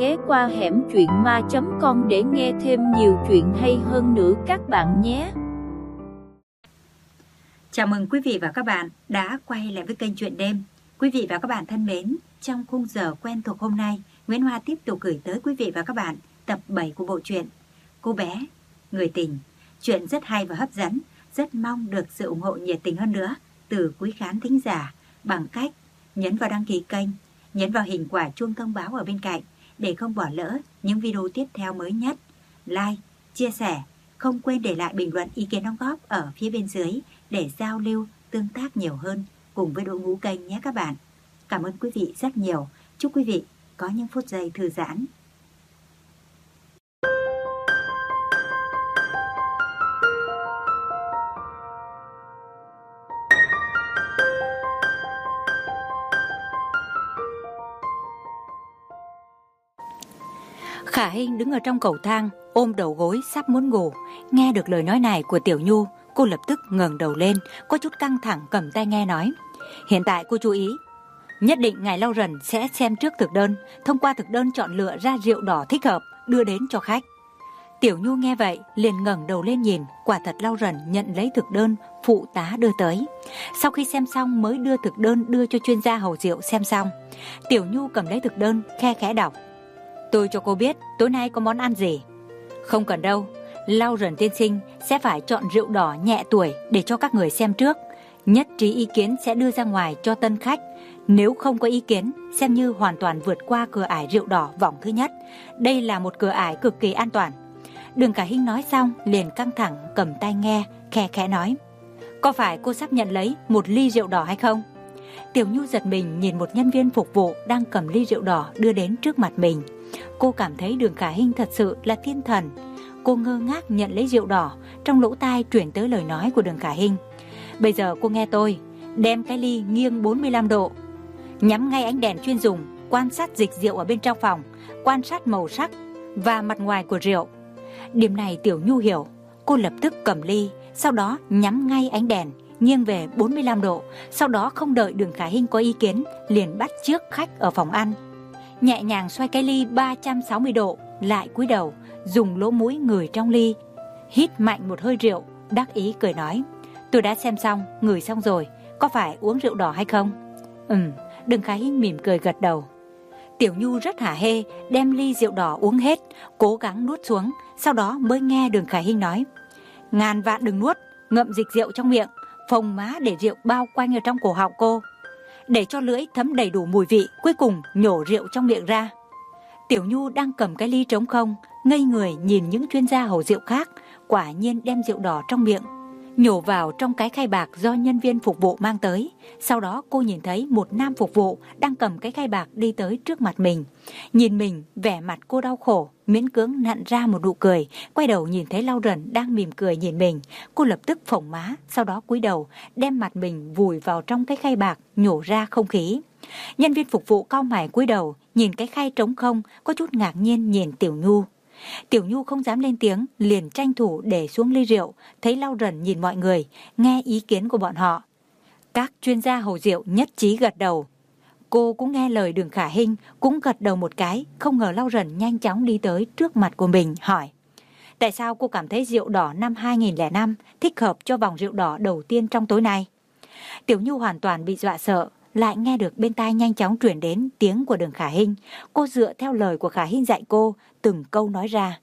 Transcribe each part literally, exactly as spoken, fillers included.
ghé qua hẻm truyện ma chấm com để nghe thêm nhiều chuyện hay hơn nữa các bạn nhé. Chào mừng quý vị và các bạn đã quay lại với kênh Chuyện Đêm. Quý vị và các bạn thân mến, trong khung giờ quen thuộc hôm nay, Nguyễn Hoa tiếp tục gửi tới quý vị và các bạn tập bảy của bộ truyện Cô bé, người tình. Chuyện rất hay và hấp dẫn, rất mong được sự ủng hộ nhiệt tình hơn nữa từ quý khán thính giả bằng cách nhấn vào đăng ký kênh, nhấn vào hình quả chuông thông báo ở bên cạnh để không bỏ lỡ những video tiếp theo mới nhất. Like, chia sẻ, không quên để lại bình luận ý kiến đóng góp ở phía bên dưới để giao lưu, tương tác nhiều hơn cùng với đội ngũ kênh nhé các bạn. Cảm ơn quý vị rất nhiều. Chúc quý vị có những phút giây thư giãn. Khả Hinh đứng ở trong cầu thang, ôm đầu gối sắp muốn ngủ. Nghe được lời nói này của Tiểu Nhu, cô lập tức ngẩng đầu lên, có chút căng thẳng cầm tai nghe nói: Hiện tại cô chú ý, nhất định ngài Lau Rần sẽ xem trước thực đơn, thông qua thực đơn chọn lựa ra rượu đỏ thích hợp đưa đến cho khách. Tiểu Nhu nghe vậy liền ngẩng đầu lên nhìn, quả thật Lau Rần nhận lấy thực đơn phụ tá đưa tới. Sau khi xem xong mới đưa thực đơn đưa cho chuyên gia hầu rượu xem xong. Tiểu Nhu cầm lấy thực đơn khe khẽ đọc: Tôi cho cô biết tối nay có món ăn gì. Không cần đâu, Lau Rần tiên sinh sẽ phải chọn rượu đỏ nhẹ tuổi để cho các người xem trước. Nhất trí ý kiến sẽ đưa ra ngoài cho tân khách. Nếu không có ý kiến, xem như hoàn toàn vượt qua cửa ải rượu đỏ vòng thứ nhất. Đây là một cửa ải cực kỳ an toàn. Đường Khả Hinh nói xong liền căng thẳng cầm tai nghe, khe khẽ nói: Có phải cô sắp nhận lấy một ly rượu đỏ hay không? Tiểu Nhu giật mình nhìn một nhân viên phục vụ đang cầm ly rượu đỏ đưa đến trước mặt mình. Cô cảm thấy Đường Khả Hinh thật sự là thiên thần. Cô ngơ ngác nhận lấy rượu đỏ, trong lỗ tai truyền tới lời nói của Đường Khả Hinh: Bây giờ cô nghe tôi, đem cái ly nghiêng bốn mươi lăm độ, nhắm ngay ánh đèn chuyên dùng, quan sát dịch rượu ở bên trong phòng, quan sát màu sắc và mặt ngoài của rượu. Điểm này Tiểu Nhu hiểu. Cô lập tức cầm ly, sau đó nhắm ngay ánh đèn, nghiêng về bốn mươi lăm độ, sau đó không đợi Đường Khả Hinh có ý kiến, liền bắt chước khách ở phòng ăn. Nhẹ nhàng xoay cái ly ba trăm sáu mươi độ, lại cúi đầu, dùng lỗ mũi ngửi trong ly, hít mạnh một hơi rượu, đắc ý cười nói: Tôi đã xem xong, ngửi xong rồi, có phải uống rượu đỏ hay không? Ừm, Đường Khả Hinh mỉm cười gật đầu. Tiểu Nhu rất hả hê, đem ly rượu đỏ uống hết, cố gắng nuốt xuống, sau đó mới nghe Đường Khả Hinh nói: Ngàn vạn đừng nuốt, ngậm dịch rượu trong miệng, phồng má để rượu bao quanh ở trong cổ họng cô, để cho lưỡi thấm đầy đủ mùi vị, cuối cùng nhổ rượu trong miệng ra. Tiểu Nhu đang cầm cái ly trống không, ngây người nhìn những chuyên gia hầu rượu khác, quả nhiên đem rượu đỏ trong miệng nhổ vào trong cái khay bạc do nhân viên phục vụ mang tới. Sau đó cô nhìn thấy một nam phục vụ đang cầm cái khay bạc đi tới trước mặt mình. Nhìn mình, vẻ mặt cô đau khổ, miễn cưỡng nặn ra một nụ cười. Quay đầu nhìn thấy Lau Rần đang mỉm cười nhìn mình, cô lập tức phồng má, sau đó cúi đầu đem mặt mình vùi vào trong cái khay bạc, nhổ ra không khí. Nhân viên phục vụ cau mày cúi đầu nhìn cái khay trống không, có chút ngạc nhiên nhìn Tiểu Nhu. Tiểu Nhu không dám lên tiếng, liền tranh thủ để xuống ly rượu. Thấy Lau Rần nhìn mọi người, nghe ý kiến của bọn họ. Các chuyên gia hầu rượu nhất trí gật đầu. Cô cũng nghe lời Đường Khả Hinh, cũng gật đầu một cái. Không ngờ Lau Rần nhanh chóng đi tới trước mặt của mình, hỏi: Tại sao cô cảm thấy rượu đỏ năm hai nghìn lẻ năm thích hợp cho vòng rượu đỏ đầu tiên trong tối nay? Tiểu Nhu hoàn toàn bị dọa sợ, lại nghe được bên tai nhanh chóng truyền đến tiếng của Đường Khả Hinh. Cô dựa theo lời của Khả Hinh dạy cô, từng câu nói ra.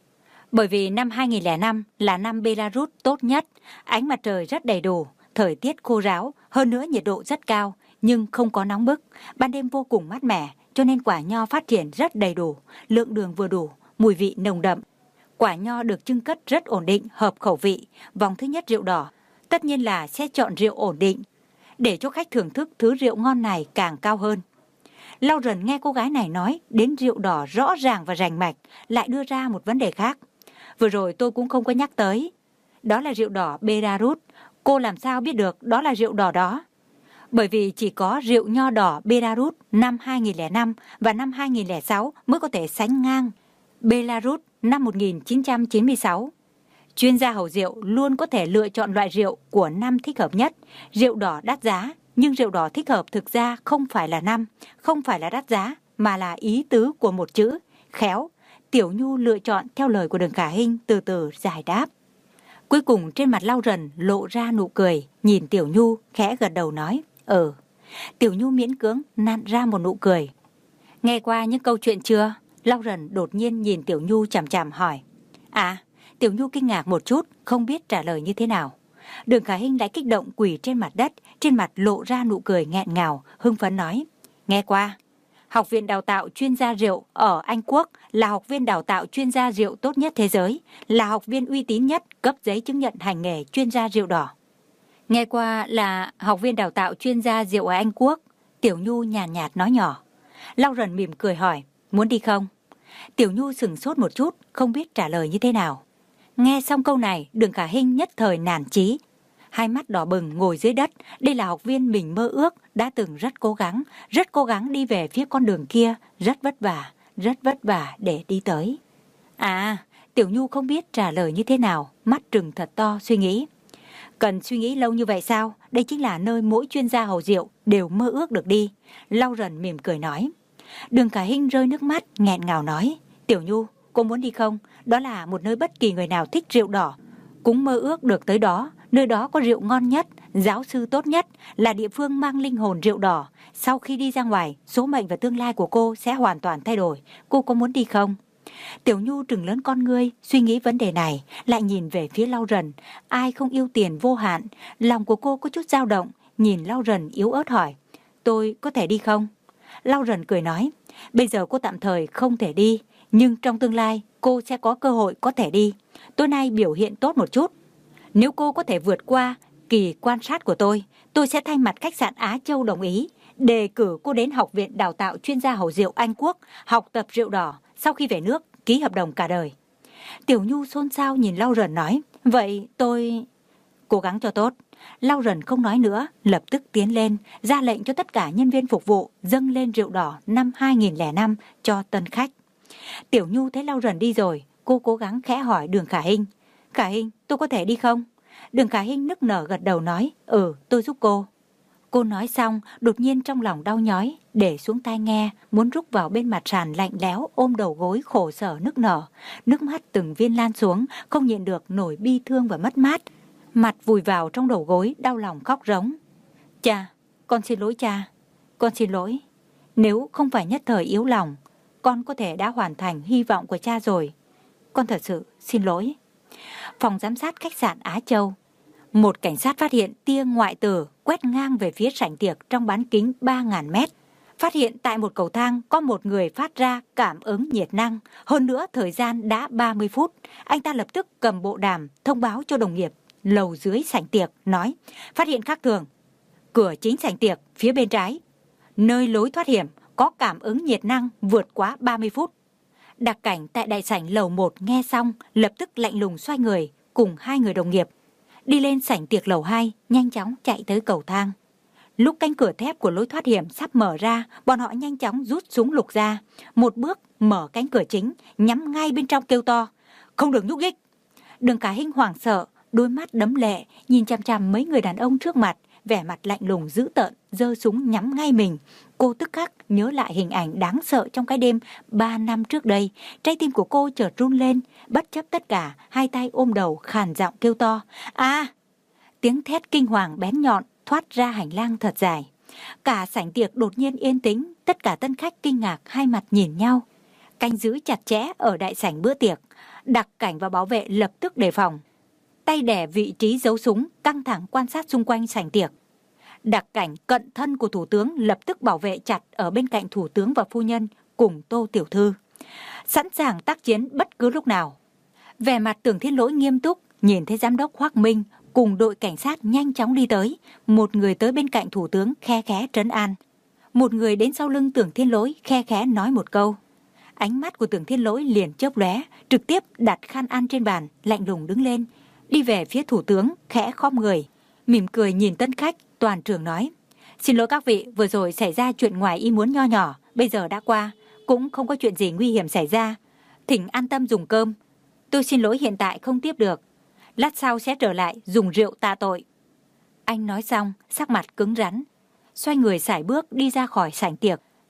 Bởi vì năm hai nghìn lẻ năm là năm Belarus tốt nhất, ánh mặt trời rất đầy đủ, thời tiết khô ráo, hơn nữa nhiệt độ rất cao, nhưng không có nóng bức, ban đêm vô cùng mát mẻ, cho nên quả nho phát triển rất đầy đủ, lượng đường vừa đủ, mùi vị nồng đậm. Quả nho được chưng cất rất ổn định, hợp khẩu vị. Vòng thứ nhất rượu đỏ, tất nhiên là sẽ chọn rượu ổn định, để cho khách thưởng thức thứ rượu ngon này càng cao hơn. Lau Rần nghe cô gái này nói đến rượu đỏ rõ ràng và rành mạch, lại đưa ra một vấn đề khác. Vừa rồi tôi cũng không có nhắc tới, đó là rượu đỏ Belarus. Cô làm sao biết được đó là rượu đỏ đó? Bởi vì chỉ có rượu nho đỏ Belarus năm hai nghìn lẻ năm và năm hai nghìn lẻ sáu mới có thể sánh ngang Belarus năm một nghìn chín trăm chín mươi sáu. Chuyên gia hầu rượu luôn có thể lựa chọn loại rượu của năm thích hợp nhất. Rượu đỏ đắt giá, nhưng rượu đỏ thích hợp thực ra không phải là năm, không phải là đắt giá, mà là ý tứ của một chữ, khéo. Tiểu Nhu lựa chọn theo lời của Đường Khả Hinh, từ từ giải đáp. Cuối cùng trên mặt Lau Rần lộ ra nụ cười, nhìn Tiểu Nhu khẽ gật đầu nói, ừ. Tiểu Nhu miễn cưỡng nặn ra một nụ cười. Nghe qua những câu chuyện chưa? Lau Rần đột nhiên nhìn Tiểu Nhu chằm chằm hỏi. À, Tiểu Nhu kinh ngạc một chút, không biết trả lời như thế nào. Đường Khả Hinh lại kích động quỳ trên mặt đất, trên mặt lộ ra nụ cười nghẹn ngào, hưng phấn nói. Nghe qua, Học viện đào tạo chuyên gia rượu ở Anh Quốc là học viên đào tạo chuyên gia rượu tốt nhất thế giới, là học viên uy tín nhất cấp giấy chứng nhận hành nghề chuyên gia rượu đỏ. Nghe qua là học viên đào tạo chuyên gia rượu ở Anh Quốc, Tiểu Nhu nhàn nhạt, nhạt nói nhỏ. Lau Rần mỉm cười hỏi, muốn đi không? Tiểu Nhu sừng sốt một chút, không biết trả lời như thế nào. Nghe xong câu này, Đường Khả Hinh nhất thời nản chí. Hai mắt đỏ bừng ngồi dưới đất, đây là học viên mình mơ ước, đã từng rất cố gắng, rất cố gắng đi về phía con đường kia, rất vất vả, rất vất vả để đi tới. À, Tiểu Nhu không biết trả lời như thế nào, mắt trừng thật to suy nghĩ. Cần suy nghĩ lâu như vậy sao? Đây chính là nơi mỗi chuyên gia hầu rượu đều mơ ước được đi. Lau Rần mỉm cười nói. Đường Khả Hinh rơi nước mắt, nghẹn ngào nói. Tiểu Nhu, cô muốn đi không? Đó là một nơi bất kỳ người nào thích rượu đỏ cũng mơ ước được tới đó. Nơi đó có rượu ngon nhất, giáo sư tốt nhất, là địa phương mang linh hồn rượu đỏ. Sau khi đi ra ngoài, số mệnh và tương lai của cô sẽ hoàn toàn thay đổi. Cô có muốn đi không? Tiểu Nhu trừng lớn con ngươi, suy nghĩ vấn đề này, lại nhìn về phía Lau Rần. Ai không yêu tiền vô hạn? Lòng của cô có chút dao động, nhìn Lau Rần yếu ớt hỏi. Tôi có thể đi không? Lau Rần cười nói. Bây giờ cô tạm thời không thể đi, nhưng trong tương lai cô sẽ có cơ hội có thể đi. Tối nay biểu hiện tốt một chút. Nếu cô có thể vượt qua kỳ quan sát của tôi, tôi sẽ thay mặt khách sạn Á Châu đồng ý đề cử cô đến Học viện đào tạo chuyên gia hầu rượu Anh Quốc học tập rượu đỏ, sau khi về nước ký hợp đồng cả đời. Tiểu Nhu xôn xao nhìn Lau Rần nói, vậy tôi cố gắng cho tốt. Lau Rần không nói nữa, lập tức tiến lên, ra lệnh cho tất cả nhân viên phục vụ dâng lên rượu đỏ năm hai nghìn lẻ năm cho tân khách. Tiểu Nhu thấy Lau Rần đi rồi, cô cố gắng khẽ hỏi Đường Khả Hinh. Khả Hinh, tôi có thể đi không? Đường Khả Hinh nức nở gật đầu nói, ừ, tôi giúp cô. Cô nói xong, đột nhiên trong lòng đau nhói, để xuống tai nghe, muốn rúc vào bên mặt sàn lạnh lẽo, ôm đầu gối khổ sở nức nở. Nước mắt từng viên lan xuống, không nhịn được nổi bi thương và mất mát. Mặt vùi vào trong đầu gối, đau lòng khóc rống. Cha, con xin lỗi cha, con xin lỗi. Nếu không phải nhất thời yếu lòng, con có thể đã hoàn thành hy vọng của cha rồi. Con thật sự xin lỗi. Phòng giám sát khách sạn Á Châu. Một cảnh sát phát hiện tia ngoại tử quét ngang về phía sảnh tiệc trong bán kính ba nghìn mét. Phát hiện tại một cầu thang có một người phát ra cảm ứng nhiệt năng. Hơn nữa thời gian đã ba mươi phút. Anh ta lập tức cầm bộ đàm thông báo cho đồng nghiệp lầu dưới sảnh tiệc, nói phát hiện khác thường. Cửa chính sảnh tiệc phía bên trái, nơi lối thoát hiểm có cảm ứng nhiệt năng vượt quá ba mươi phút. Đặc cảnh tại đại sảnh lầu một nghe xong lập tức lạnh lùng xoay người cùng hai người đồng nghiệp đi lên sảnh tiệc lầu hai, nhanh chóng chạy tới cầu thang. Lúc cánh cửa thép của lối thoát hiểm sắp mở ra, bọn họ nhanh chóng rút súng lục ra, một bước mở cánh cửa chính, nhắm ngay bên trong kêu to, không được nhúc nhích. Đường Khả Hinh hoảng sợ, đôi mắt đẫm lệ nhìn chằm chằm mấy người đàn ông trước mặt, vẻ mặt lạnh lùng dữ tợn, giơ súng nhắm ngay mình. Cô tức khắc nhớ lại hình ảnh đáng sợ trong cái đêm ba năm trước đây, trái tim của cô chợt run lên, bất chấp tất cả, hai tay ôm đầu khàn giọng kêu to, a! Tiếng thét kinh hoàng bén nhọn thoát ra hành lang thật dài. Cả sảnh tiệc đột nhiên yên tĩnh, tất cả tân khách kinh ngạc hai mặt nhìn nhau. Canh giữ chặt chẽ ở đại sảnh bữa tiệc, đặc cảnh và bảo vệ lập tức đề phòng. Tay đè vị trí giấu súng, căng thẳng quan sát xung quanh sảnh tiệc. Đặc cảnh cận thân của thủ tướng lập tức bảo vệ chặt ở bên cạnh thủ tướng và phu nhân cùng Tô tiểu thư, sẵn sàng tác chiến bất cứ lúc nào. Vẻ mặt Tưởng Thiên Lỗi nghiêm túc, nhìn thấy giám đốc Hoắc Minh cùng đội cảnh sát nhanh chóng đi tới. Một người tới bên cạnh thủ tướng khe khẽ trấn an, một người đến sau lưng Tưởng Thiên Lỗi khe khẽ nói một câu. Ánh mắt của Tưởng Thiên Lỗi liền chớp lóe, trực tiếp đặt khăn ăn trên bàn, lạnh lùng đứng lên, đi về phía thủ tướng, khẽ khom người, mỉm cười nhìn tân khách. Toàn trường nói, xin lỗi các vị, vừa rồi xảy ra chuyện ngoài ý muốn nho nhỏ, bây giờ đã qua, cũng không có chuyện gì nguy hiểm xảy ra, thỉnh an tâm dùng cơm. Tôi xin lỗi hiện tại không tiếp được, lát sau sẽ trở lại dùng rượu tạ tội. Anh nói xong, sắc mặt cứng rắn, xoay người sải bước đi ra khỏi sảnh tiệc.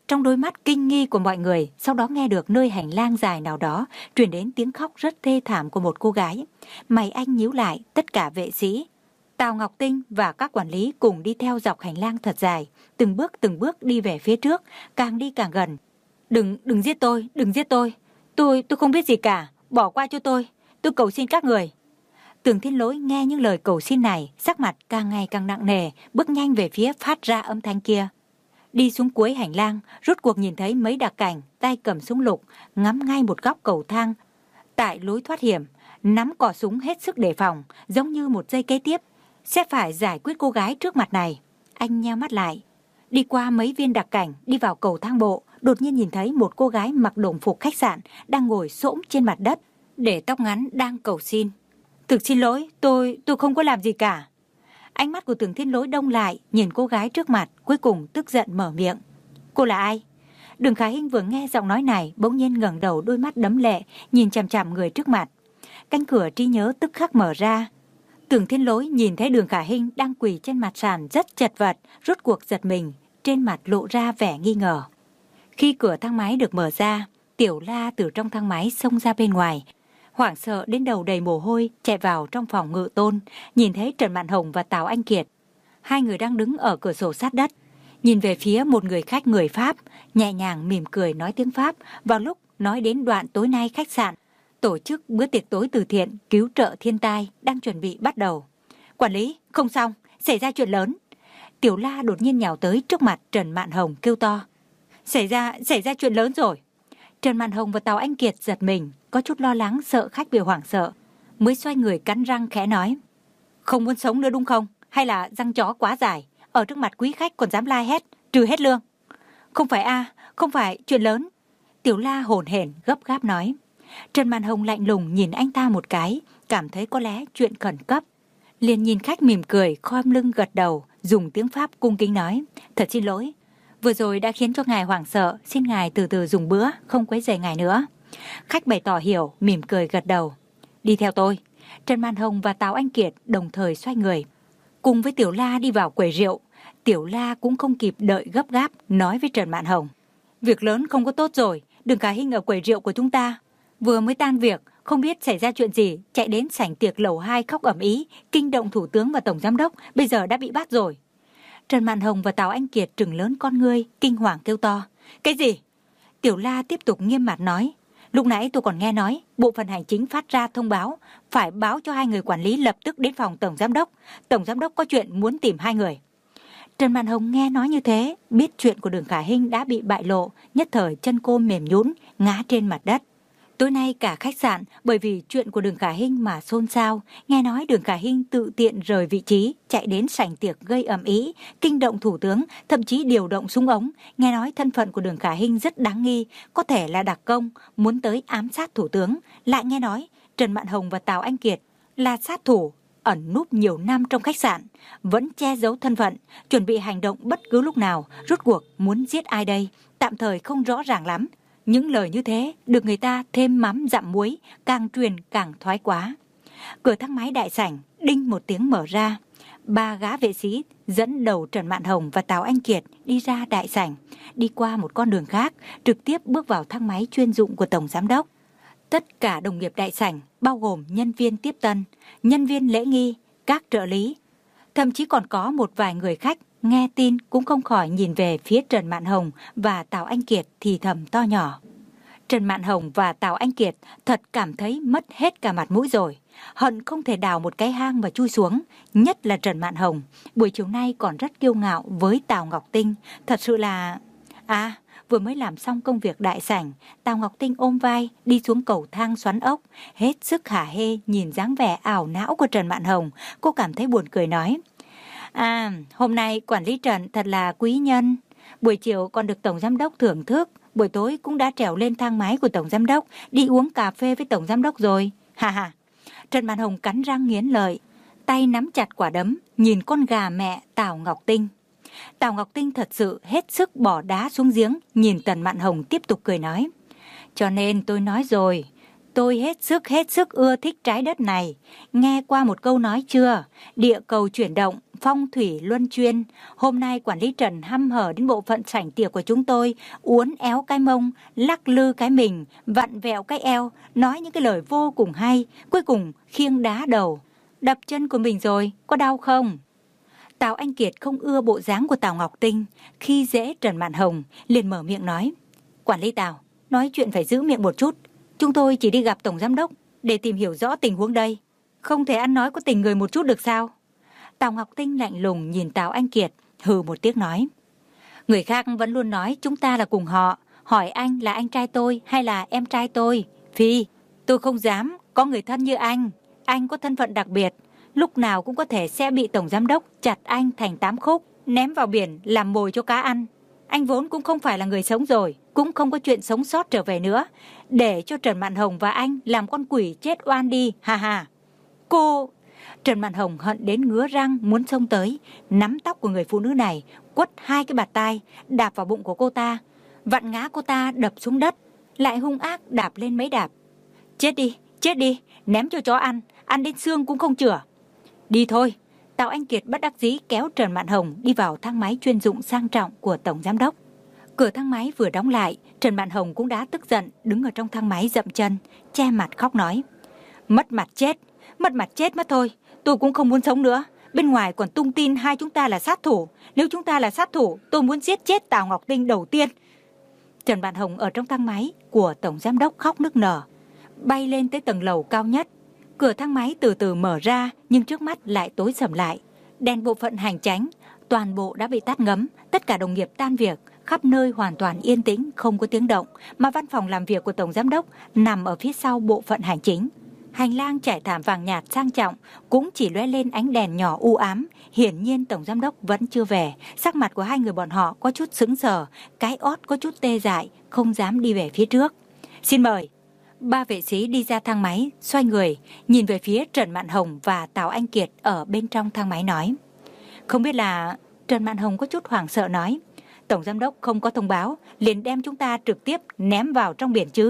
Trong đôi mắt kinh nghi của mọi người, sau đó nghe được nơi hành lang dài nào đó truyền đến tiếng khóc rất thê thảm của một cô gái. Mày anh nhíu lại, tất cả vệ sĩ, Tào Ngọc Tinh và các quản lý cùng đi theo dọc hành lang thật dài, từng bước từng bước đi về phía trước, càng đi càng gần. Đừng, đừng giết tôi, đừng giết tôi. Tôi, tôi không biết gì cả, bỏ qua cho tôi, tôi cầu xin các người. Tưởng Thiên Lỗi nghe những lời cầu xin này, sắc mặt càng ngày càng nặng nề, bước nhanh về phía phát ra âm thanh kia. Đi xuống cuối hành lang, rốt cuộc nhìn thấy mấy đặc cảnh, tay cầm súng lục, ngắm ngay một góc cầu thang. Tại lối thoát hiểm, nắm cò súng hết sức đề phòng, giống như một giây kế tiếp sẽ phải giải quyết cô gái trước mặt này. Anh nheo mắt lại, đi qua mấy viên đặc cảnh, đi vào cầu thang bộ, đột nhiên nhìn thấy một cô gái mặc đồng phục khách sạn đang ngồi xổm trên mặt đất, để tóc ngắn đang cầu xin. Thực xin lỗi, tôi, tôi không có làm gì cả. Ánh mắt của Tưởng Thiên Lỗi đông lại, nhìn cô gái trước mặt, cuối cùng tức giận mở miệng. Cô là ai? Đường Khả Hinh vừa nghe giọng nói này, bỗng nhiên ngẩng đầu, đôi mắt đẫm lệ, nhìn chằm chằm người trước mặt. Cánh cửa trí nhớ tức khắc mở ra. Tưởng Thiên Lỗi nhìn thấy Đường Khả Hinh đang quỳ trên mặt sàn rất chật vật, rốt cuộc giật mình, trên mặt lộ ra vẻ nghi ngờ. Khi cửa thang máy được mở ra, Tiểu La từ trong thang máy xông ra bên ngoài, hoảng sợ đến đầu đầy mồ hôi, chạy vào trong phòng ngự tôn, nhìn thấy Trần Mạn Hồng và Tào Anh Kiệt. Hai người đang đứng ở cửa sổ sát đất, nhìn về phía một người khách người Pháp, nhẹ nhàng mỉm cười nói tiếng Pháp. Vào lúc nói đến đoạn tối nay khách sạn tổ chức bữa tiệc tối từ thiện cứu trợ thiên tai đang chuẩn bị bắt đầu. Quản lý, không xong, xảy ra chuyện lớn. Tiểu La đột nhiên nhào tới trước mặt Trần Mạn Hồng kêu to. Xảy ra, xảy ra chuyện lớn rồi. Trần Mạn Hồng và Tào Anh Kiệt giật mình, có chút lo lắng sợ khách bị hoảng sợ, mới xoay người cắn răng khẽ nói. Không muốn sống nữa đúng không? Hay là răng chó quá dài, ở trước mặt quý khách còn dám la hét, trừ hết lương? Không phải a, không phải, chuyện lớn. Tiểu La hổn hển gấp gáp nói. Trần Mạn Hồng lạnh lùng nhìn anh ta một cái, cảm thấy có lẽ chuyện khẩn cấp. Liền nhìn khách mỉm cười, khom lưng gật đầu, dùng tiếng Pháp cung kính nói. Thật xin lỗi, vừa rồi đã khiến cho ngài hoảng sợ, xin ngài từ từ dùng bữa, không quấy rầy ngài nữa. Khách bày tỏ hiểu, mỉm cười gật đầu. Đi theo tôi. Trần Mạn Hồng và Tào Anh Kiệt đồng thời xoay người, cùng với Tiểu La đi vào quầy rượu. Tiểu La cũng không kịp đợi gấp gáp, nói với Trần Mạn Hồng. Việc lớn không có tốt rồi, Đường Khả Hinh ở quầy rượu của chúng ta vừa mới tan việc, không biết xảy ra chuyện gì, chạy đến sảnh tiệc lầu hai khóc ầm ĩ, kinh động thủ tướng và tổng giám đốc, bây giờ đã bị bắt rồi. Trần Mạn Hồng và Tào Anh Kiệt trừng lớn con ngươi, kinh hoàng kêu to. Cái gì? Tiểu La tiếp tục nghiêm mặt nói. Lúc nãy tôi còn nghe nói, bộ phận hành chính phát ra thông báo, phải báo cho hai người quản lý lập tức đến phòng tổng giám đốc. Tổng giám đốc có chuyện muốn tìm hai người. Trần Mạn Hồng nghe nói như thế, biết chuyện của Đường Khả Hinh đã bị bại lộ, nhất thời chân cô mềm nhũn, ngã trên mặt đất. Tối nay cả khách sạn bởi vì chuyện của Đường Khả Hinh mà xôn xao, nghe nói Đường Khả Hinh tự tiện rời vị trí, chạy đến sảnh tiệc gây ầm ĩ, kinh động thủ tướng, thậm chí điều động súng ống. Nghe nói thân phận của Đường Khả Hinh rất đáng nghi, có thể là đặc công, muốn tới ám sát thủ tướng. Lại nghe nói Trần Mạn Hồng và Tào Anh Kiệt là sát thủ, ẩn núp nhiều năm trong khách sạn, vẫn che giấu thân phận, chuẩn bị hành động bất cứ lúc nào, rốt cuộc muốn giết ai đây, tạm thời không rõ ràng lắm. Những lời như thế được người ta thêm mắm dặm muối, càng truyền càng thoái quá. Cửa thang máy đại sảnh đinh một tiếng mở ra. Ba gã vệ sĩ dẫn đầu Trần Mạn Hồng và Tào Anh Kiệt đi ra đại sảnh, đi qua một con đường khác, trực tiếp bước vào thang máy chuyên dụng của tổng giám đốc. Tất cả đồng nghiệp đại sảnh, bao gồm nhân viên tiếp tân, nhân viên lễ nghi, các trợ lý, thậm chí còn có một vài người khách nghe tin cũng không khỏi nhìn về phía Trần Mạn Hồng và Tào Anh Kiệt thì thầm to nhỏ. Trần Mạn Hồng và Tào Anh Kiệt thật cảm thấy mất hết cả mặt mũi rồi, hận không thể đào một cái hang và chui xuống. Nhất là Trần Mạn Hồng, buổi chiều nay còn rất kiêu ngạo với Tào Ngọc Tinh, thật sự là... À, vừa mới làm xong công việc đại sảnh, Tào Ngọc Tinh ôm vai đi xuống cầu thang xoắn ốc, hết sức hả hê nhìn dáng vẻ ảo não của Trần Mạn Hồng, cô cảm thấy buồn cười nói. À, hôm nay quản lý Trần thật là quý nhân. Buổi chiều còn được tổng giám đốc thưởng thức, buổi tối cũng đã trèo lên thang máy của tổng giám đốc, đi uống cà phê với tổng giám đốc rồi. Ha ha. Trần Mạn Hồng cắn răng nghiến lợi, tay nắm chặt quả đấm, nhìn con gà mẹ Tào Ngọc Tinh. Tào Ngọc Tinh thật sự hết sức bỏ đá xuống giếng, nhìn Trần Mạn Hồng tiếp tục cười nói. Cho nên tôi nói rồi, Tôi hết sức hết sức ưa thích trái đất này. Nghe qua một câu nói chưa? Địa cầu chuyển động, phong thủy luân chuyên. Hôm nay quản lý Trần hăm hở đến bộ phận sảnh tiệc của chúng tôi, uốn éo cái mông, lắc lư cái mình, vặn vẹo cái eo, nói những cái lời vô cùng hay. Cuối cùng khiêng đá đầu. Đập chân của mình rồi, có đau không? Tào Anh Kiệt không ưa bộ dáng của Tào Ngọc Tinh. Khi dễ Trần Mạn Hồng, liền mở miệng nói: Quản lý Tào, nói chuyện phải giữ miệng một chút. Chúng tôi chỉ đi gặp Tổng Giám Đốc để tìm hiểu rõ tình huống đây. Không thể ăn nói có tình người một chút được sao? Tào Ngọc Tinh lạnh lùng nhìn Tào Anh Kiệt, hừ một tiếng nói: Người khác vẫn luôn nói chúng ta là cùng họ. Hỏi anh là anh trai tôi hay là em trai tôi? Phi, tôi không dám có người thân như anh. Anh có thân phận đặc biệt, lúc nào cũng có thể sẽ bị Tổng Giám Đốc chặt anh thành tám khúc, ném vào biển làm mồi cho cá ăn. Anh vốn cũng không phải là người sống rồi, cũng không có chuyện sống sót trở về nữa. Để cho Trần Mạn Hồng và anh làm con quỷ chết oan đi, ha ha. Cô... Trần Mạn Hồng hận đến ngứa răng muốn xông tới, nắm tóc của người phụ nữ này, quất hai cái bạt tai, đạp vào bụng của cô ta, vặn ngã cô ta đập xuống đất, lại hung ác đạp lên mấy đạp. Chết đi, chết đi, ném cho chó ăn, ăn đến xương cũng không chữa. Đi thôi. Tào Anh Kiệt bất đắc dĩ kéo Trần Mạn Hồng đi vào thang máy chuyên dụng sang trọng của Tổng Giám Đốc. Cửa thang máy vừa đóng lại, Trần Mạn Hồng cũng đã tức giận đứng ở trong thang máy dậm chân, che mặt khóc nói: Mất mặt chết, mất mặt chết mất thôi. Tôi cũng không muốn sống nữa. Bên ngoài còn tung tin hai chúng ta là sát thủ. Nếu chúng ta là sát thủ, tôi muốn giết chết Tào Ngọc Tinh đầu tiên. Trần Mạn Hồng ở trong thang máy của Tổng Giám Đốc khóc nức nở, bay lên tới tầng lầu cao nhất. Cửa thang máy từ từ mở ra, nhưng trước mắt lại tối sầm lại. Đèn bộ phận hành chánh toàn bộ đã bị tắt ngấm, tất cả đồng nghiệp tan việc, khắp nơi hoàn toàn yên tĩnh, không có tiếng động, mà văn phòng làm việc của Tổng Giám Đốc nằm ở phía sau bộ phận hành chính. Hành lang trải thảm vàng nhạt sang trọng cũng chỉ lóe lên ánh đèn nhỏ u ám. Hiển nhiên Tổng Giám Đốc vẫn chưa về. Sắc mặt của hai người bọn họ có chút sững sờ, cái ót có chút tê dại, không dám đi về phía trước. Xin mời. Ba vệ sĩ đi ra thang máy, xoay người, nhìn về phía Trần Mạn Hồng và Tào Anh Kiệt ở bên trong thang máy nói: Không biết là... Trần Mạn Hồng có chút hoảng sợ nói: Tổng Giám Đốc không có thông báo, liền đem chúng ta trực tiếp ném vào trong biển chứ?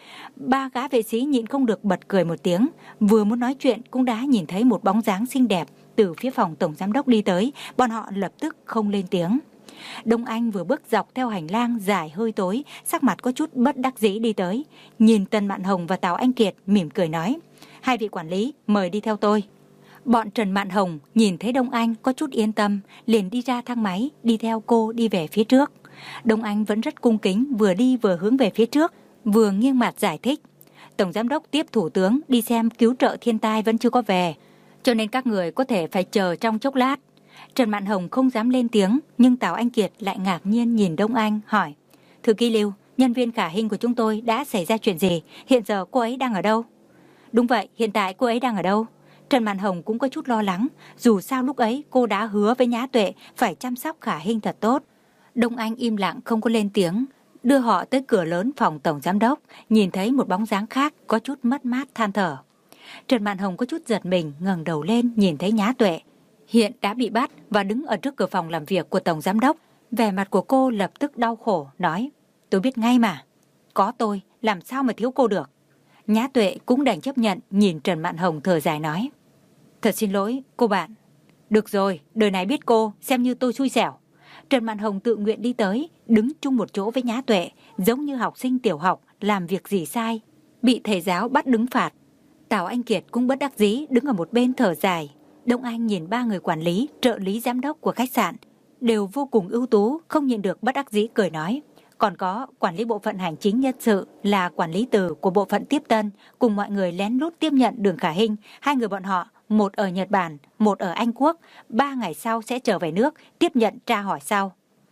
Ba gã vệ sĩ nhịn không được bật cười một tiếng, vừa muốn nói chuyện cũng đã nhìn thấy một bóng dáng xinh đẹp từ phía phòng Tổng Giám Đốc đi tới, bọn họ lập tức không lên tiếng. Đông Anh vừa bước dọc theo hành lang dài hơi tối, sắc mặt có chút bất đắc dĩ đi tới, nhìn Trần Mạn Hồng và Tào Anh Kiệt mỉm cười nói: Hai vị quản lý, mời đi theo tôi. Bọn Trần Mạn Hồng nhìn thấy Đông Anh có chút yên tâm, liền đi ra thang máy, đi theo cô đi về phía trước. Đông Anh vẫn rất cung kính, vừa đi vừa hướng về phía trước, vừa nghiêng mặt giải thích: Tổng Giám Đốc tiếp Thủ tướng đi xem cứu trợ thiên tai vẫn chưa có về, cho nên các người có thể phải chờ trong chốc lát. Trần Mạn Hồng không dám lên tiếng, nhưng Tào Anh Kiệt lại ngạc nhiên nhìn Đông Anh hỏi: Thư ký Lưu, nhân viên Khả Hinh của chúng tôi đã xảy ra chuyện gì? Hiện giờ cô ấy đang ở đâu? Đúng vậy, hiện tại cô ấy đang ở đâu? Trần Mạn Hồng cũng có chút lo lắng, dù sao lúc ấy cô đã hứa với Nhã Tuệ phải chăm sóc Khả Hinh thật tốt. Đông Anh im lặng không có lên tiếng, đưa họ tới cửa lớn phòng Tổng Giám Đốc, nhìn thấy một bóng dáng khác có chút mất mát than thở. Trần Mạn Hồng có chút giật mình, ngẩng đầu lên nhìn thấy Nhã Tuệ hiện đã bị bắt và đứng ở trước cửa phòng làm việc của Tổng Giám Đốc. Vẻ mặt của cô lập tức đau khổ, nói: Tôi biết ngay mà, có tôi làm sao mà thiếu cô được. Nhã Tuệ cũng đành chấp nhận, nhìn Trần Mạn Hồng thở dài nói: Thật xin lỗi cô bạn. Được rồi, đời này biết cô, xem như tôi xui xẻo. Trần Mạn Hồng tự nguyện đi tới, đứng chung một chỗ với Nhã Tuệ, giống như học sinh tiểu học làm việc gì sai, bị thầy giáo bắt đứng phạt. Tào Anh Kiệt cũng bất đắc dĩ đứng ở một bên thở dài. Đông Anh nhìn ba người quản lý, trợ lý giám đốc của khách sạn đều vô cùng ưu tú, không nhịn được bất đắc dĩ cười nói: Còn có quản lý bộ phận hành chính nhân sự là quản lý Từ của bộ phận tiếp tân, cùng mọi người lén lút tiếp nhận Đường Khả Hinh. Hai người bọn họ, một ở Nhật Bản, một ở Anh Quốc, ba ngày sau sẽ trở về nước tiếp nhận tra hỏi sau.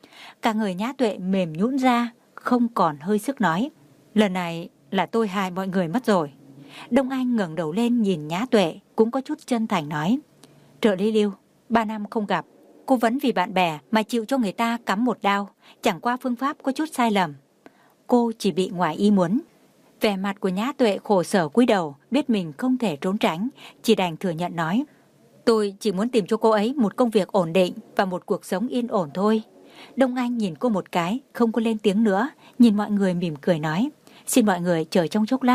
Cả người Nhã Tuệ mềm nhũn ra, không còn hơi sức nói: Lần này là tôi hại mọi người mất rồi. Đông Anh ngẩng đầu lên nhìn Nhã Tuệ, cũng có chút chân thành nói: Trợ lý Lưu, ba năm không gặp, cô vẫn vì bạn bè mà chịu cho người ta cắm một đao, chẳng qua phương pháp có chút sai lầm. Cô chỉ bị ngoài ý muốn. Vẻ mặt của Nhã Tuệ khổ sở cúi đầu, biết mình không thể trốn tránh, chỉ đành thừa nhận nói: Tôi chỉ muốn tìm cho cô ấy một công việc ổn định và một cuộc sống yên ổn thôi. Đông Anh nhìn cô một cái, không có lên tiếng nữa, nhìn mọi người mỉm cười nói: Xin mọi người chờ trong chốc lát,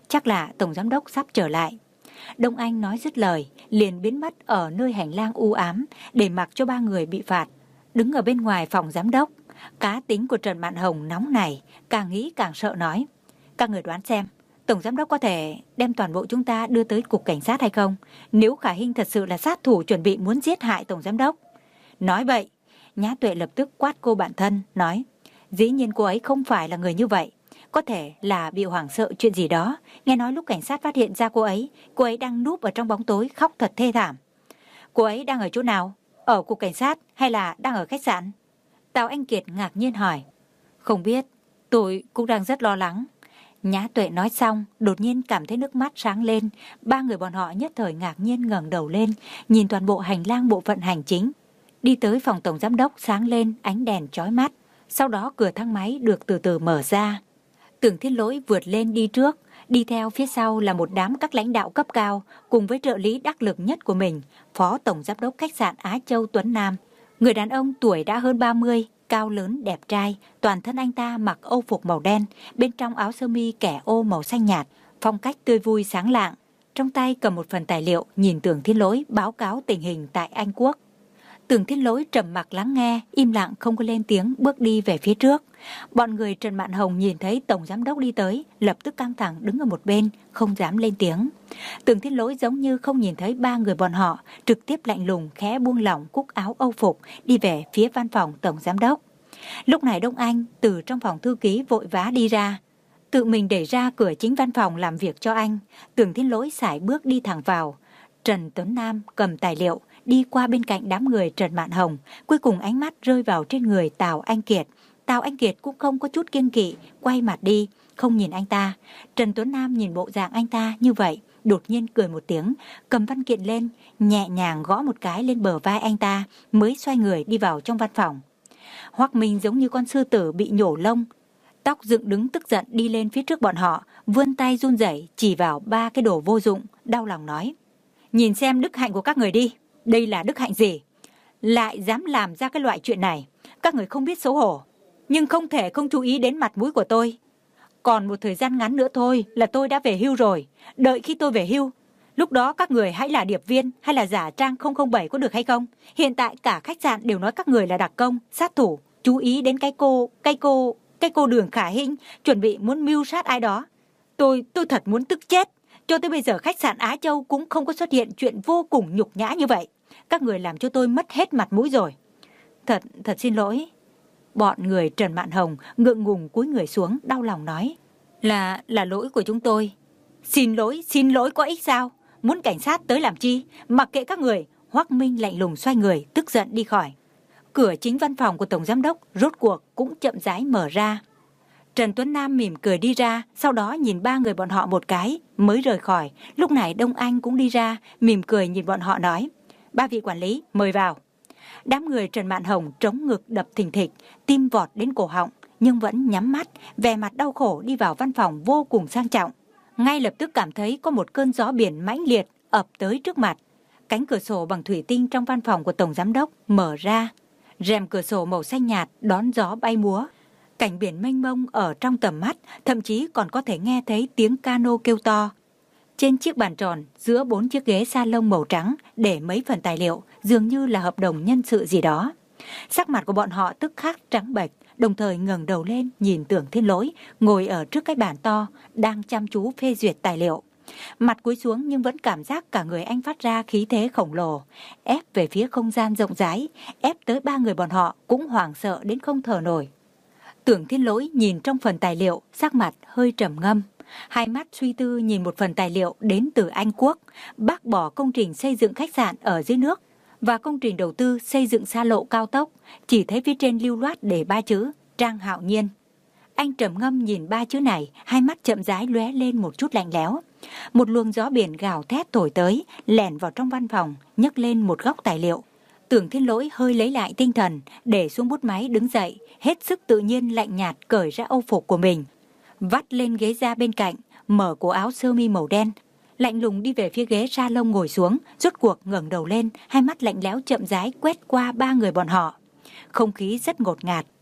chắc là Tổng Giám đốc sắp trở lại. Đông Anh nói dứt lời, liền biến mất ở nơi hành lang u ám, để mặc cho ba người bị phạt. Đứng ở bên ngoài phòng giám đốc, cá tính của Trần Mạn Hồng nóng này, càng nghĩ càng sợ nói. Các người đoán xem, Tổng Giám đốc có thể đem toàn bộ chúng ta đưa tới cục cảnh sát hay không? Nếu Khả Hinh thật sự là sát thủ chuẩn bị muốn giết hại Tổng Giám đốc. Nói vậy, Nhã Tuệ lập tức quát cô bạn thân, nói. Dĩ nhiên cô ấy không phải là người như vậy. Có thể là bị hoảng sợ chuyện gì đó. Nghe nói lúc cảnh sát phát hiện ra cô ấy, cô ấy đang núp ở trong bóng tối khóc thật thê thảm. Cô ấy đang ở chỗ nào? Ở cục cảnh sát hay là đang ở khách sạn? Tào Anh Kiệt ngạc nhiên hỏi. Không biết, tôi cũng đang rất lo lắng. Nhã Tuệ nói xong, đột nhiên cảm thấy nước mắt sáng lên. Ba người bọn họ nhất thời ngạc nhiên ngẩng đầu lên, nhìn toàn bộ hành lang bộ phận hành chính. Đi tới phòng Tổng Giám đốc sáng lên ánh đèn chói mắt. Sau đó cửa thang máy được từ từ mở ra. Tưởng Thiên Lỗi vượt lên đi trước, đi theo phía sau là một đám các lãnh đạo cấp cao cùng với trợ lý đắc lực nhất của mình, Phó Tổng Giám đốc khách sạn Á Châu Tuấn Nam. Người đàn ông tuổi đã hơn ba mươi, cao lớn đẹp trai, toàn thân anh ta mặc âu phục màu đen, bên trong áo sơ mi kẻ ô màu xanh nhạt, phong cách tươi vui sáng lạng. Trong tay cầm một phần tài liệu nhìn Tưởng Thiên Lỗi báo cáo tình hình tại Anh Quốc. Tưởng Thiên Lỗi trầm mặc lắng nghe, im lặng không có lên tiếng bước đi về phía trước. Bọn người Trần Mạn Hồng nhìn thấy Tổng Giám đốc đi tới, lập tức căng thẳng đứng ở một bên, không dám lên tiếng. Tưởng Thiên Lỗi giống như không nhìn thấy ba người bọn họ, trực tiếp lạnh lùng khẽ buông lỏng cúc áo âu phục, đi về phía văn phòng Tổng Giám đốc. Lúc này Đông Anh từ trong phòng thư ký vội vã đi ra, tự mình đẩy ra cửa chính văn phòng làm việc cho anh. Tưởng Thiên Lỗi sải bước đi thẳng vào. Trần Tuấn Nam cầm tài liệu, đi qua bên cạnh đám người Trần Mạn Hồng, cuối cùng ánh mắt rơi vào trên người Tào Anh Kiệt. Tào Anh Kiệt cũng không có chút kiêng kỵ, quay mặt đi, không nhìn anh ta. Trần Tuấn Nam nhìn bộ dạng anh ta như vậy, đột nhiên cười một tiếng, cầm văn kiện lên, nhẹ nhàng gõ một cái lên bờ vai anh ta, mới xoay người đi vào trong văn phòng. Hoắc Minh giống như con sư tử bị nhổ lông, tóc dựng đứng tức giận đi lên phía trước bọn họ, vươn tay run rẩy chỉ vào ba cái đồ vô dụng, đau lòng nói. Nhìn xem đức hạnh của các người đi, đây là đức hạnh gì? Lại dám làm ra cái loại chuyện này, các người không biết xấu hổ, nhưng không thể không chú ý đến mặt mũi của tôi. Còn một thời gian ngắn nữa thôi là tôi đã về hưu rồi, đợi khi tôi về hưu, lúc đó các người hãy là điệp viên hay là giả trang không không bảy có được hay không? Hiện tại cả khách sạn đều nói các người là đặc công, sát thủ, chú ý đến cái cô, cái cô, cái cô Đường Khả Hinh chuẩn bị muốn mưu sát ai đó. Tôi, tôi thật muốn tức chết. Cho tới bây giờ khách sạn Á Châu cũng không có xuất hiện chuyện vô cùng nhục nhã như vậy. Các người làm cho tôi mất hết mặt mũi rồi. Thật, thật xin lỗi. Bọn người Trần Mạn Hồng ngượng ngùng cúi người xuống, đau lòng nói. Là, là lỗi của chúng tôi. Xin lỗi, xin lỗi có ích sao? Muốn cảnh sát tới làm chi? Mặc kệ các người. Hoắc Minh lạnh lùng xoay người, tức giận đi khỏi. Cửa chính văn phòng của Tổng Giám đốc rốt cuộc cũng chậm rãi mở ra. Trần Tuấn Nam mỉm cười đi ra, sau đó nhìn ba người bọn họ một cái, mới rời khỏi. Lúc này Đông Anh cũng đi ra, mỉm cười nhìn bọn họ nói. Ba vị quản lý, mời vào. Đám người Trần Mạn Hồng trống ngực đập thình thịch, tim vọt đến cổ họng, nhưng vẫn nhắm mắt, vẻ mặt đau khổ đi vào văn phòng vô cùng sang trọng. Ngay lập tức cảm thấy có một cơn gió biển mãnh liệt ập tới trước mặt. Cánh cửa sổ bằng thủy tinh trong văn phòng của Tổng Giám đốc mở ra. Rèm cửa sổ màu xanh nhạt đón gió bay múa. Cảnh biển mênh mông ở trong tầm mắt, thậm chí còn có thể nghe thấy tiếng cano kêu to. Trên chiếc bàn tròn, giữa bốn chiếc ghế salon màu trắng, để mấy phần tài liệu, dường như là hợp đồng nhân sự gì đó. Sắc mặt của bọn họ tức khắc trắng bệch, đồng thời ngẩng đầu lên nhìn Tưởng Thiên Lỗi, ngồi ở trước cái bàn to, đang chăm chú phê duyệt tài liệu. Mặt cúi xuống nhưng vẫn cảm giác cả người anh phát ra khí thế khổng lồ, ép về phía không gian rộng rãi, ép tới ba người bọn họ cũng hoảng sợ đến không thở nổi. Tưởng Thiên Lỗi nhìn trong phần tài liệu, sắc mặt hơi trầm ngâm. Hai mắt suy tư nhìn một phần tài liệu đến từ Anh Quốc, bác bỏ công trình xây dựng khách sạn ở dưới nước và công trình đầu tư xây dựng xa lộ cao tốc, chỉ thấy phía trên lưu loát để ba chữ Trang Hạo Nhiên. Anh trầm ngâm nhìn ba chữ này, hai mắt chậm rãi lóe lên một chút lạnh lẽo. Một luồng gió biển gào thét thổi tới, lẻn vào trong văn phòng, nhấc lên một góc tài liệu. Tưởng Thiên Lỗi hơi lấy lại tinh thần, để xuống bút máy đứng dậy, hết sức tự nhiên lạnh nhạt cởi ra âu phục của mình, vắt lên ghế ra bên cạnh, mở cổ áo sơ mi màu đen, lạnh lùng đi về phía ghế salon ngồi xuống, rốt cuộc ngẩng đầu lên, hai mắt lạnh lẽo chậm rãi quét qua ba người bọn họ. Không khí rất ngột ngạt.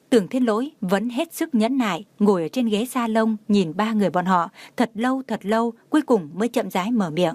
Tưởng Thiên Lỗi vẫn hết sức nhẫn nại, ngồi ở trên ghế salon nhìn ba người bọn họ thật lâu thật lâu, cuối cùng mới chậm rãi mở miệng.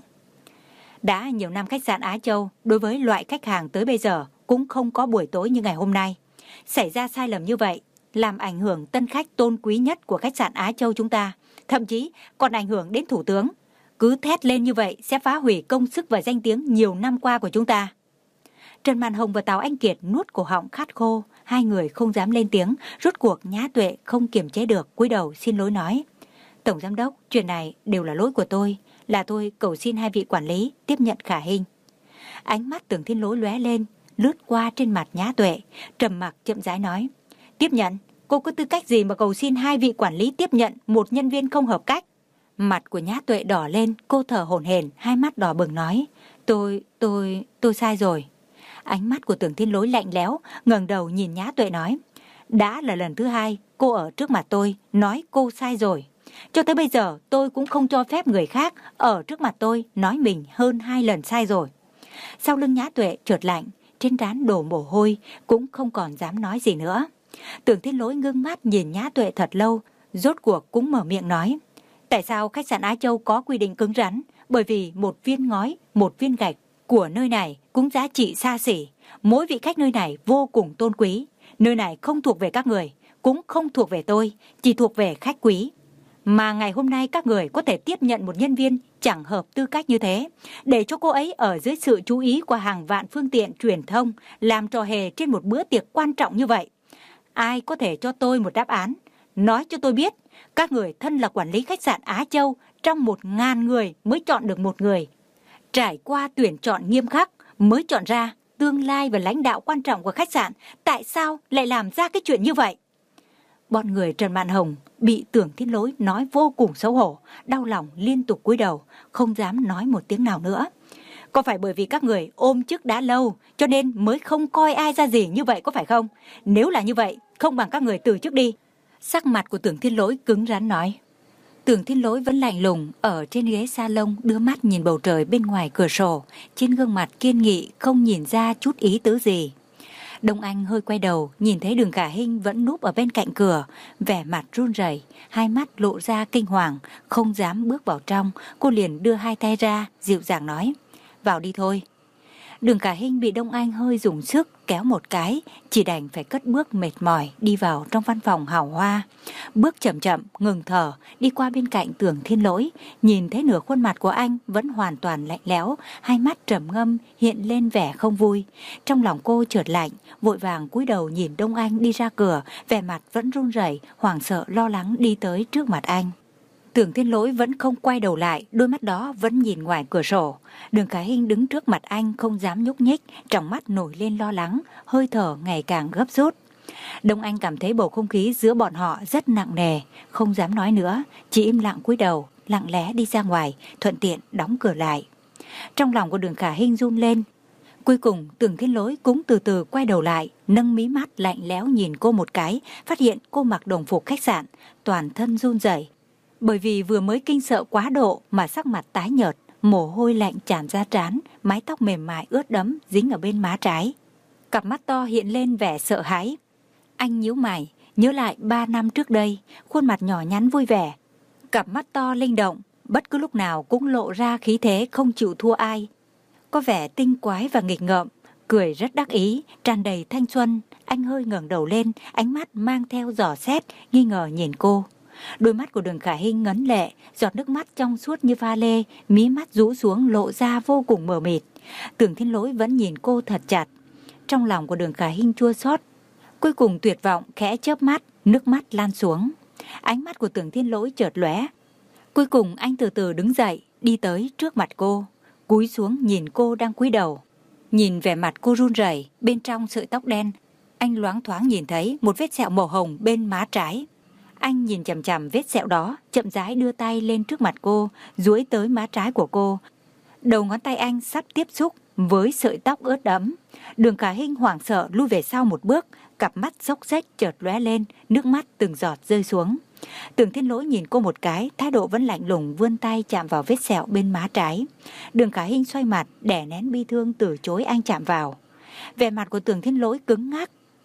Đã nhiều năm khách sạn Á Châu, đối với loại khách hàng tới bây giờ cũng không có buổi tối như ngày hôm nay. Xảy ra sai lầm như vậy, làm ảnh hưởng tân khách tôn quý nhất của khách sạn Á Châu chúng ta, thậm chí còn ảnh hưởng đến thủ tướng. Cứ thét lên như vậy sẽ phá hủy công sức và danh tiếng nhiều năm qua của chúng ta. Trần Mạn Hồng và Tào Anh Kiệt nuốt cổ họng khát khô, hai người không dám lên tiếng. Rốt cuộc Nhã Tuệ không kiềm chế được, cúi đầu xin lỗi nói: Tổng giám đốc, chuyện này đều là lỗi của tôi, là tôi cầu xin hai vị quản lý tiếp nhận Khả Hinh. Ánh mắt Tưởng Thiên Lỗi lóe lên, lướt qua trên mặt Nhã Tuệ, trầm mặc chậm rãi nói: Tiếp nhận? Cô có tư cách gì mà cầu xin hai vị quản lý tiếp nhận một nhân viên không hợp cách? Mặt của Nhã Tuệ đỏ lên, cô thở hổn hển, hai mắt đỏ bừng nói: Tôi, tôi, tôi sai rồi. Ánh mắt của Tưởng Thiên Lỗi lạnh lẽo, ngẩng đầu nhìn Nhã Tuệ nói: Đã là lần thứ hai cô ở trước mặt tôi nói cô sai rồi. Cho tới bây giờ tôi cũng không cho phép người khác ở trước mặt tôi nói mình hơn hai lần sai rồi. Sau lưng Nhã Tuệ trượt lạnh, trên trán đổ mồ hôi, cũng không còn dám nói gì nữa. Tưởng Thiên Lỗi ngưng mắt nhìn Nhã Tuệ thật lâu, rốt cuộc cũng mở miệng nói: Tại sao khách sạn Á Châu có quy định cứng rắn? Bởi vì một viên ngói, một viên gạch của nơi này cũng giá trị xa xỉ. Mỗi vị khách nơi này vô cùng tôn quý. Nơi này không thuộc về các người, cũng không thuộc về tôi, chỉ thuộc về khách quý. Mà ngày hôm nay các người có thể tiếp nhận một nhân viên chẳng hợp tư cách như thế, để cho cô ấy ở dưới sự chú ý của hàng vạn phương tiện truyền thông, làm trò hề trên một bữa tiệc quan trọng như vậy. Ai có thể cho tôi một đáp án, nói cho tôi biết, các người thân là quản lý khách sạn Á Châu, trong một ngàn người mới chọn được một người. Trải qua tuyển chọn nghiêm khắc mới chọn ra tương lai và lãnh đạo quan trọng của khách sạn, tại sao lại làm ra cái chuyện như vậy? Bọn người Trần Mạn Hồng bị Tưởng Thiên Lỗi nói vô cùng xấu hổ, đau lòng liên tục cúi đầu, không dám nói một tiếng nào nữa. Có phải bởi vì các người ôm chức đã lâu cho nên mới không coi ai ra gì như vậy có phải không? Nếu là như vậy, không bằng các người từ chức đi. Sắc mặt của Tưởng Thiên Lỗi cứng rắn nói. Tưởng Thiên Lỗi vẫn lạnh lùng ở trên ghế salon, đưa mắt nhìn bầu trời bên ngoài cửa sổ, trên gương mặt kiên nghị không nhìn ra chút ý tứ gì. Đông Anh hơi quay đầu, nhìn thấy Đường Khả Hinh vẫn núp ở bên cạnh cửa, vẻ mặt run rẩy, hai mắt lộ ra kinh hoàng, không dám bước vào trong. Cô liền đưa hai tay ra, dịu dàng nói: Vào đi thôi. Đường Khả Hinh bị Đông Anh hơi dùng sức kéo một cái, chỉ đành phải cất bước mệt mỏi đi vào trong văn phòng hào hoa. Bước chậm chậm, ngừng thở, đi qua bên cạnh Tưởng Thiên Lỗi, nhìn thấy nửa khuôn mặt của anh vẫn hoàn toàn lạnh lẽo, hai mắt trầm ngâm hiện lên vẻ không vui. Trong lòng cô chợt lạnh, vội vàng cúi đầu nhìn Đông Anh đi ra cửa, vẻ mặt vẫn run rẩy, hoảng sợ lo lắng đi tới trước mặt anh. Tưởng Thiên Lỗi vẫn không quay đầu lại, đôi mắt đó vẫn nhìn ngoài cửa sổ. Đường Khả Hinh đứng trước mặt anh không dám nhúc nhích, trong mắt nổi lên lo lắng, hơi thở ngày càng gấp rút. Đông Anh cảm thấy bầu không khí giữa bọn họ rất nặng nề, không dám nói nữa, chỉ im lặng cúi đầu, lặng lẽ đi ra ngoài, thuận tiện đóng cửa lại. Trong lòng của Đường Khả Hinh run lên. Cuối cùng Tưởng Thiên Lỗi cũng từ từ quay đầu lại, nâng mí mắt lạnh lẽo nhìn cô một cái, phát hiện cô mặc đồng phục khách sạn, toàn thân run rẩy. Bởi vì vừa mới kinh sợ quá độ mà sắc mặt tái nhợt, mồ hôi lạnh tràn ra trán, mái tóc mềm mại ướt đẫm dính ở bên má trái. Cặp mắt to hiện lên vẻ sợ hãi. Anh nhíu mày, nhớ lại ba năm trước đây, khuôn mặt nhỏ nhắn vui vẻ. Cặp mắt to linh động, bất cứ lúc nào cũng lộ ra khí thế không chịu thua ai. Có vẻ tinh quái và nghịch ngợm, cười rất đắc ý, tràn đầy thanh xuân. Anh hơi ngẩng đầu lên, ánh mắt mang theo dò xét, nghi ngờ nhìn cô. Đôi mắt của Đường Khả Hinh ngấn lệ, giọt nước mắt trong suốt như pha lê, mí mắt rũ xuống lộ ra vô cùng mờ mịt. Tưởng Thiên Lỗi vẫn nhìn cô thật chặt. Trong lòng của Đường Khả Hinh chua xót, cuối cùng tuyệt vọng khẽ chớp mắt, nước mắt lan xuống. Ánh mắt của Tưởng Thiên Lỗi chợt lóe. Cuối cùng anh từ từ đứng dậy, đi tới trước mặt cô, cúi xuống nhìn cô đang cúi đầu. Nhìn vẻ mặt cô run rẩy, bên trong sợi tóc đen, anh loáng thoáng nhìn thấy một vết sẹo màu hồng bên má trái. Anh nhìn chằm chằm vết sẹo đó, chậm rãi đưa tay lên trước mặt cô, duỗi tới má trái của cô. Đầu ngón tay anh sắp tiếp xúc với sợi tóc ướt đẫm. Đường Khả Hinh hoảng sợ lui về sau một bước, cặp mắt xốc xếch chợt lóe lên, nước mắt từng giọt rơi xuống. Tưởng Thiên Lỗi nhìn cô một cái, thái độ vẫn lạnh lùng, vươn tay chạm vào vết sẹo bên má trái. Đường Khả Hinh xoay mặt, đè nén bi thương từ chối anh chạm vào. Vẻ mặt của Tưởng Thiên Lỗi cứng ngắc,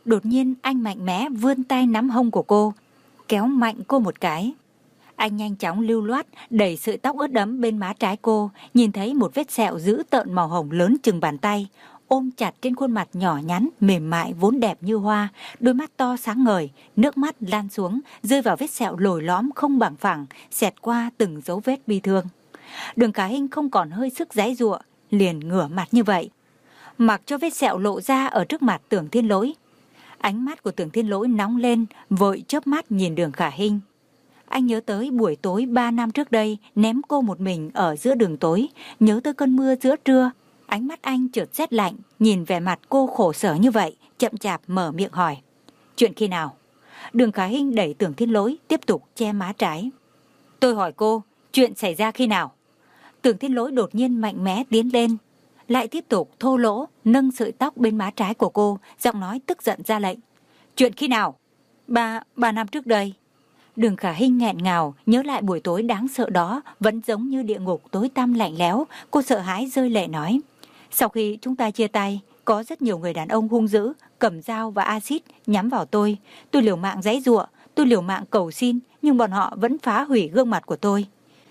Đột nhiên anh mạnh mẽ vươn tay nắm hông của cô, kéo mạnh cô một cái. Anh nhanh chóng lưu loát đẩy sợi tóc ướt đẫm bên má trái cô, nhìn thấy một vết sẹo dữ tợn màu hồng lớn chừng bàn tay, ôm chặt trên khuôn mặt nhỏ nhắn, mềm mại vốn đẹp như hoa, đôi mắt to sáng ngời, nước mắt lan xuống, rơi vào vết sẹo lồi lõm không bằng phẳng, xẹt qua từng dấu vết bi thương. Đường Khả Hinh không còn hơi sức giãy giụa, liền ngửa mặt như vậy, mặc cho vết sẹo lộ ra ở trước mặt Tưởng Thiên Lỗi. Ánh mắt của Tưởng Thiên Lỗi nóng lên, vội chớp mắt nhìn Đường Khả Hinh. Anh nhớ tới buổi tối ba năm trước đây ném cô một mình ở giữa đường tối, nhớ tới cơn mưa giữa trưa. Ánh mắt anh chợt rét lạnh, nhìn vẻ mặt cô khổ sở như vậy, chậm chạp mở miệng hỏi. Chuyện khi nào? Đường Khả Hinh đẩy Tưởng Thiên Lỗi, tiếp tục che má trái. Tôi hỏi cô, chuyện xảy ra khi nào? Tưởng Thiên Lỗi đột nhiên mạnh mẽ tiến lên, lại tiếp tục thô lỗ nâng sợi tóc bên má trái của cô, giọng nói tức giận ra lệnh. Chuyện khi nào? Ba, ba năm trước đây. Đường Khả Hinh nghẹn ngào, nhớ lại buổi tối đáng sợ đó, vẫn giống như địa ngục tối tăm lạnh lẽo. Cô sợ hãi rơi lệ nói. Sau khi chúng ta chia tay, có rất nhiều người đàn ông hung dữ, cầm dao và axit nhắm vào tôi. Tôi liều mạng giãy giụa, tôi liều mạng cầu xin, nhưng bọn họ vẫn phá hủy gương mặt của tôi.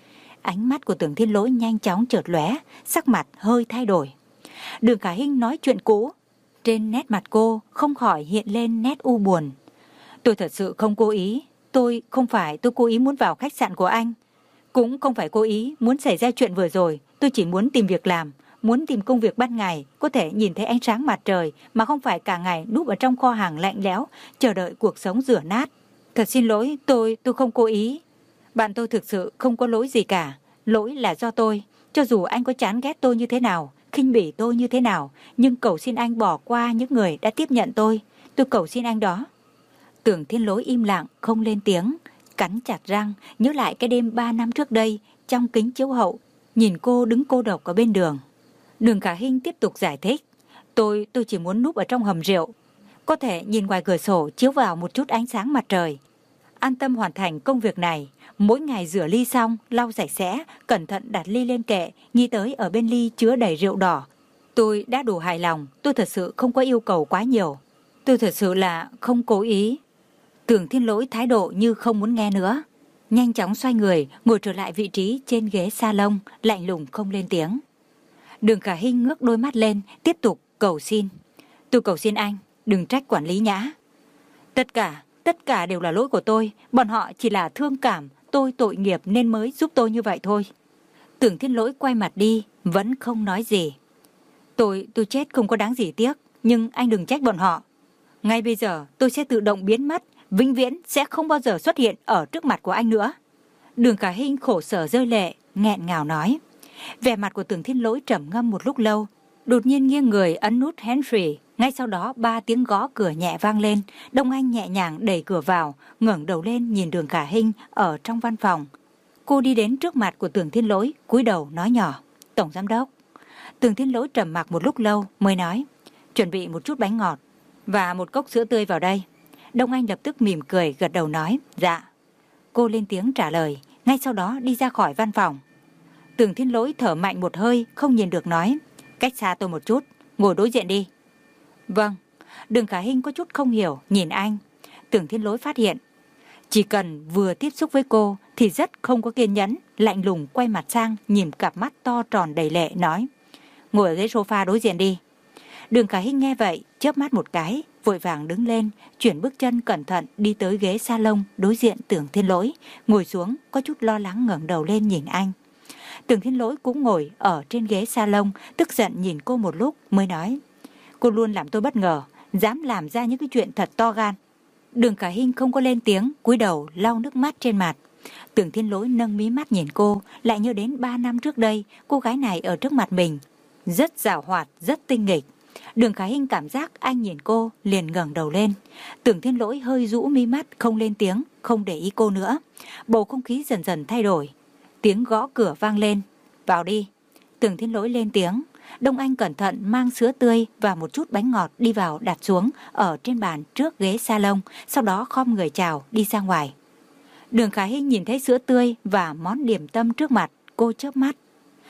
Ánh mắt của Tưởng Thiên Lỗi nhanh chóng chợt lóe, sắc mặt hơi thay đổi. Đường Khả Hinh nói chuyện cũ, trên nét mặt cô không khỏi hiện lên nét u buồn. Tôi thật sự không cố ý, tôi không phải tôi cố ý muốn vào khách sạn của anh, cũng không phải cố ý muốn xảy ra chuyện vừa rồi. Tôi chỉ muốn tìm việc làm, muốn tìm công việc ban ngày, có thể nhìn thấy ánh sáng mặt trời, mà không phải cả ngày núp ở trong kho hàng lạnh lẽo, chờ đợi cuộc sống rửa nát. Thật xin lỗi, tôi, tôi không cố ý. Bạn tôi thực sự không có lỗi gì cả, lỗi là do tôi. Cho dù anh có chán ghét tôi như thế nào, khinh bỉ tôi như thế nào, nhưng cầu xin anh bỏ qua những người đã tiếp nhận tôi. Tôi cầu xin anh đó. Tưởng Thiên Lỗi im lặng, không lên tiếng, cắn chặt răng, nhớ lại cái đêm ba năm trước đây, trong kính chiếu hậu, nhìn cô đứng cô độc ở bên đường. Đường Khả Hinh tiếp tục giải thích. Tôi, tôi chỉ muốn núp ở trong hầm rượu, có thể nhìn ngoài cửa sổ chiếu vào một chút ánh sáng mặt trời. An tâm hoàn thành công việc này, mỗi ngày rửa ly xong, lau sạch sẽ, cẩn thận đặt ly lên kệ, nghĩ tới ở bên ly chứa đầy rượu đỏ. Tôi đã đủ hài lòng, tôi thật sự không có yêu cầu quá nhiều. Tôi thật sự là không cố ý. Tưởng Thiên Lỗi thái độ như không muốn nghe nữa, nhanh chóng xoay người, ngồi trở lại vị trí trên ghế salon, lạnh lùng không lên tiếng. Đường Khả Hinh ngước đôi mắt lên, tiếp tục cầu xin. Tôi cầu xin anh, đừng trách quản lý Nhã. Tất cả, tất cả đều là lỗi của tôi, bọn họ chỉ là thương cảm, tôi tội nghiệp nên mới giúp tôi như vậy thôi. Tưởng Thiên Lỗi quay mặt đi, vẫn không nói gì. Tôi, tôi chết không có đáng gì tiếc, nhưng anh đừng trách bọn họ. Ngay bây giờ tôi sẽ tự động biến mất, vĩnh viễn sẽ không bao giờ xuất hiện ở trước mặt của anh nữa. Đường Khả Hinh khổ sở rơi lệ, nghẹn ngào nói. Vẻ mặt của Tưởng Thiên Lỗi trầm ngâm một lúc lâu, đột nhiên nghiêng người ấn nút entry. Ngay sau đó ba tiếng gõ cửa nhẹ vang lên. Đông Anh nhẹ nhàng đẩy cửa vào, ngẩng đầu lên nhìn Đường Khả Hinh ở trong văn phòng. Cô đi đến trước mặt của Tưởng Thiên Lỗi, cúi đầu nói nhỏ. Tổng giám đốc. Tưởng Thiên Lỗi trầm mặc một lúc lâu mới nói. Chuẩn bị một chút bánh ngọt và một cốc sữa tươi vào đây. Đông Anh lập tức mỉm cười gật đầu nói. Dạ. Cô lên tiếng trả lời, ngay sau đó đi ra khỏi văn phòng. Tưởng Thiên Lỗi thở mạnh một hơi, không nhìn được nói. Cách xa tôi một chút, ngồi đối diện đi. Vâng. Đường Khả Hinh có chút không hiểu, nhìn anh. Tưởng Thiên Lỗi phát hiện, chỉ cần vừa tiếp xúc với cô thì rất không có kiên nhẫn, lạnh lùng quay mặt sang, nhìn cặp mắt to tròn đầy lệ, nói. Ngồi ở ghế sofa đối diện đi. Đường Khả Hinh nghe vậy, chớp mắt một cái, vội vàng đứng lên, chuyển bước chân cẩn thận đi tới ghế salon đối diện Tưởng Thiên Lỗi, ngồi xuống, có chút lo lắng ngẩng đầu lên nhìn anh. Tưởng Thiên Lỗi cũng ngồi ở trên ghế salon, tức giận nhìn cô một lúc mới nói. Cô luôn làm tôi bất ngờ, dám làm ra những cái chuyện thật to gan. Đường Khả Hinh không có lên tiếng, cúi đầu lau nước mắt trên mặt. Tưởng Thiên Lỗi nâng mí mắt nhìn cô, lại nhớ đến ba năm trước đây, cô gái này ở trước mặt mình, rất giảo hoạt, rất tinh nghịch. Đường Khả Hinh cảm giác anh nhìn cô, liền ngẩng đầu lên. Tưởng Thiên Lỗi hơi rũ mí mắt, không lên tiếng, không để ý cô nữa. Bầu không khí dần dần thay đổi. Tiếng gõ cửa vang lên. Vào đi. Tưởng Thiên Lỗi lên tiếng. Đông Anh cẩn thận mang sữa tươi và một chút bánh ngọt đi vào đặt xuống ở trên bàn trước ghế salon, sau đó khom người chào đi ra ngoài. Đường Khả Hinh nhìn thấy sữa tươi và món điểm tâm trước mặt, cô chớp mắt.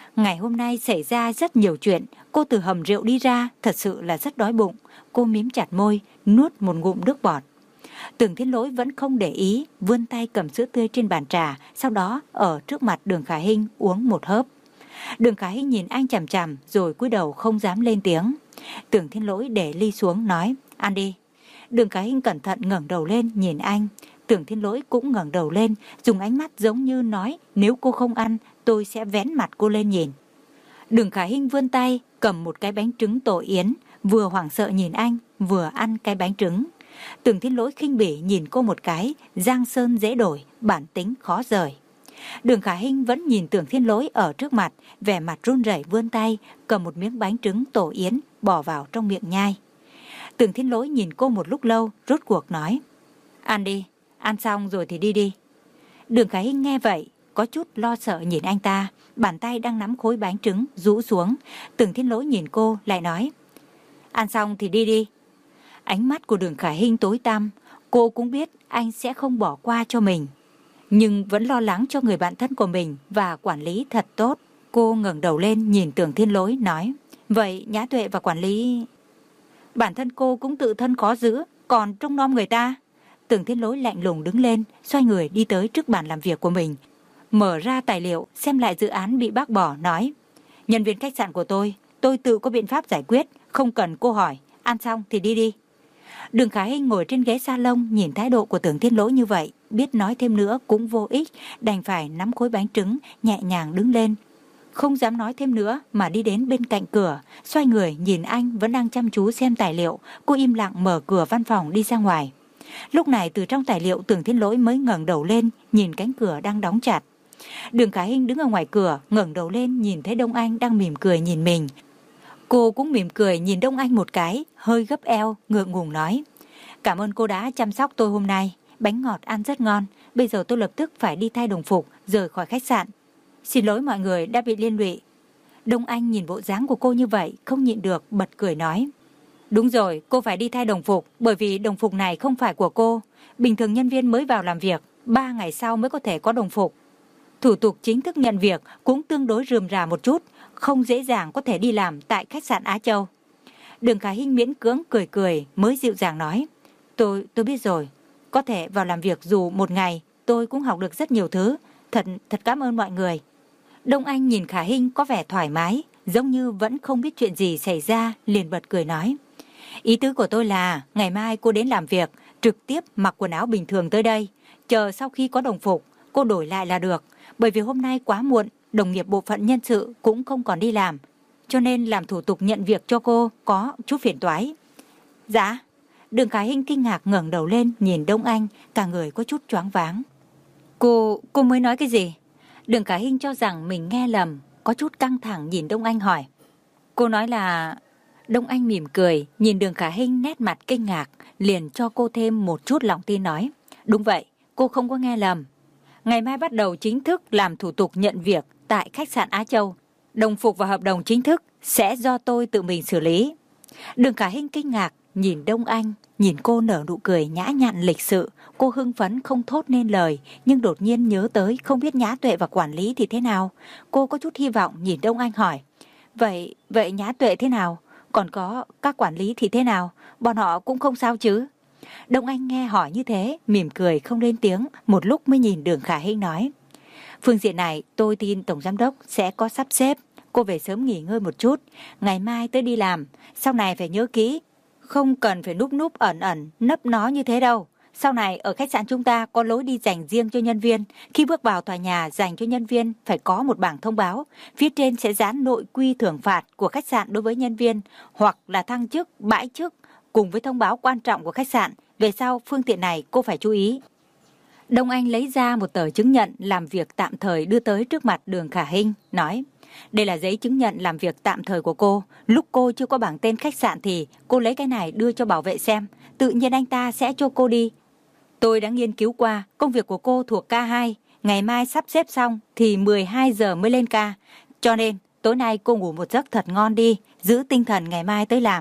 Ngày hôm nay xảy ra rất nhiều chuyện, cô từ hầm rượu đi ra, thật sự là rất đói bụng. Cô mím chặt môi, nuốt một ngụm nước bọt. Tưởng Thiên Lỗi vẫn không để ý, vươn tay cầm sữa tươi trên bàn trà, sau đó ở trước mặt Đường Khả Hinh uống một hớp. Đường Khả Hinh nhìn anh chằm chằm rồi cúi đầu không dám lên tiếng. Tưởng Thiên Lỗi để ly xuống nói, ăn đi. Đường Khả Hinh cẩn thận ngẩng đầu lên nhìn anh. Tưởng Thiên Lỗi cũng ngẩng đầu lên, dùng ánh mắt giống như nói, nếu cô không ăn, tôi sẽ vén mặt cô lên nhìn. Đường Khả Hinh vươn tay, cầm một cái bánh trứng tổ yến, vừa hoảng sợ nhìn anh, vừa ăn cái bánh trứng. Tưởng Thiên Lỗi khinh bỉ nhìn cô một cái, giang sơn dễ đổi, bản tính khó rời. Đường Khả Hinh vẫn nhìn Tưởng Thiên Lỗi ở trước mặt, vẻ mặt run rẩy vươn tay, cầm một miếng bánh trứng tổ yến, bỏ vào trong miệng nhai. Tưởng Thiên Lỗi nhìn cô một lúc lâu, rốt cuộc nói, ăn đi, ăn xong rồi thì đi đi. Đường Khả Hinh nghe vậy, có chút lo sợ nhìn anh ta, bàn tay đang nắm khối bánh trứng rũ xuống. Tưởng Thiên Lỗi nhìn cô lại nói, ăn xong thì đi đi. Ánh mắt của Đường Khả Hinh tối tăm, cô cũng biết anh sẽ không bỏ qua cho mình, nhưng vẫn lo lắng cho người bạn thân của mình và quản lý thật tốt. Cô ngẩng đầu lên nhìn Tưởng Thiên Lỗi nói, vậy Nhã Tuệ và quản lý... Bản thân cô cũng tự thân khó giữ, còn trông nom người ta. Tưởng Thiên Lỗi lạnh lùng đứng lên, xoay người đi tới trước bàn làm việc của mình, mở ra tài liệu, xem lại dự án bị bác bỏ, nói, nhân viên khách sạn của tôi, tôi tự có biện pháp giải quyết, không cần cô hỏi, ăn xong thì đi đi. Đường Khả Hinh ngồi trên ghế salon nhìn thái độ của Tưởng Thiên Lỗi như vậy, biết nói thêm nữa cũng vô ích, đành phải nắm khối bánh trứng, nhẹ nhàng đứng lên. Không dám nói thêm nữa mà đi đến bên cạnh cửa, xoay người nhìn anh vẫn đang chăm chú xem tài liệu, cô im lặng mở cửa văn phòng đi ra ngoài. Lúc này từ trong tài liệu Tưởng Thiên Lỗi mới ngẩng đầu lên, nhìn cánh cửa đang đóng chặt. Đường Khả Hinh đứng ở ngoài cửa, ngẩng đầu lên nhìn thấy Đông Anh đang mỉm cười nhìn mình. Cô cũng mỉm cười nhìn Đông Anh một cái, hơi gấp eo, ngượng ngùng nói, cảm ơn cô đã chăm sóc tôi hôm nay, bánh ngọt ăn rất ngon, bây giờ tôi lập tức phải đi thay đồng phục, rời khỏi khách sạn. Xin lỗi mọi người đã bị liên lụy. Đông Anh nhìn bộ dáng của cô như vậy, không nhịn được, bật cười nói, đúng rồi, cô phải đi thay đồng phục, bởi vì đồng phục này không phải của cô. Bình thường nhân viên mới vào làm việc, ba ngày sau mới có thể có đồng phục. Thủ tục chính thức nhận việc cũng tương đối rườm rà một chút, không dễ dàng có thể đi làm tại khách sạn Á Châu. Đường Khả Hinh miễn cưỡng cười cười mới dịu dàng nói, Tôi, tôi biết rồi, có thể vào làm việc dù một ngày, tôi cũng học được rất nhiều thứ, thật, thật cảm ơn mọi người. Đông Anh nhìn Khả Hinh có vẻ thoải mái, giống như vẫn không biết chuyện gì xảy ra, liền bật cười nói, ý tứ của tôi là ngày mai cô đến làm việc, trực tiếp mặc quần áo bình thường tới đây, chờ sau khi có đồng phục, cô đổi lại là được, bởi vì hôm nay quá muộn, đồng nghiệp bộ phận nhân sự cũng không còn đi làm, cho nên làm thủ tục nhận việc cho cô có chút phiền toái. Dạ. Đường Khả Hinh kinh ngạc ngẩng đầu lên nhìn Đông Anh, cả người có chút choáng váng. Cô, cô mới nói cái gì? Đường Khả Hinh cho rằng mình nghe lầm, có chút căng thẳng nhìn Đông Anh hỏi. Cô nói là... Đông Anh mỉm cười, nhìn Đường Khả Hinh nét mặt kinh ngạc, liền cho cô thêm một chút lòng tin nói. Đúng vậy, cô không có nghe lầm. Ngày mai bắt đầu chính thức làm thủ tục nhận việc tại khách sạn Á Châu. Đồng phục và hợp đồng chính thức sẽ do tôi tự mình xử lý. Đường Khả Hinh kinh ngạc, nhìn Đông Anh, nhìn cô nở nụ cười nhã nhặn lịch sự. Cô hưng phấn không thốt nên lời, nhưng đột nhiên nhớ tới không biết Nhã Tuệ và quản lý thì thế nào. Cô có chút hy vọng nhìn Đông Anh hỏi. Vậy, vậy Nhã Tuệ thế nào? Còn có các quản lý thì thế nào? Bọn họ cũng không sao chứ? Đông Anh nghe hỏi như thế, mỉm cười không lên tiếng, một lúc mới nhìn Đường Khả Hinh nói. Phương diện này tôi tin Tổng Giám Đốc sẽ có sắp xếp. Cô về sớm nghỉ ngơi một chút, ngày mai tới đi làm. Sau này phải nhớ kỹ, không cần phải núp núp ẩn ẩn, nấp nó như thế đâu. Sau này ở khách sạn chúng ta có lối đi dành riêng cho nhân viên. Khi bước vào tòa nhà dành cho nhân viên phải có một bảng thông báo. Phía trên sẽ dán nội quy thưởng phạt của khách sạn đối với nhân viên, hoặc là thăng chức, bãi chức, cùng với thông báo quan trọng của khách sạn. Về sau phương tiện này cô phải chú ý. Đông Anh lấy ra một tờ chứng nhận làm việc tạm thời đưa tới trước mặt Đường Khả Hinh, nói. Đây là giấy chứng nhận làm việc tạm thời của cô. Lúc cô chưa có bảng tên khách sạn thì cô lấy cái này đưa cho bảo vệ xem. Tự nhiên anh ta sẽ cho cô đi. Tôi đã nghiên cứu qua, công việc của cô thuộc ca hai. Ngày mai sắp xếp xong thì mười hai giờ mới lên ca. Cho nên tối nay cô ngủ một giấc thật ngon đi, giữ tinh thần ngày mai tới làm.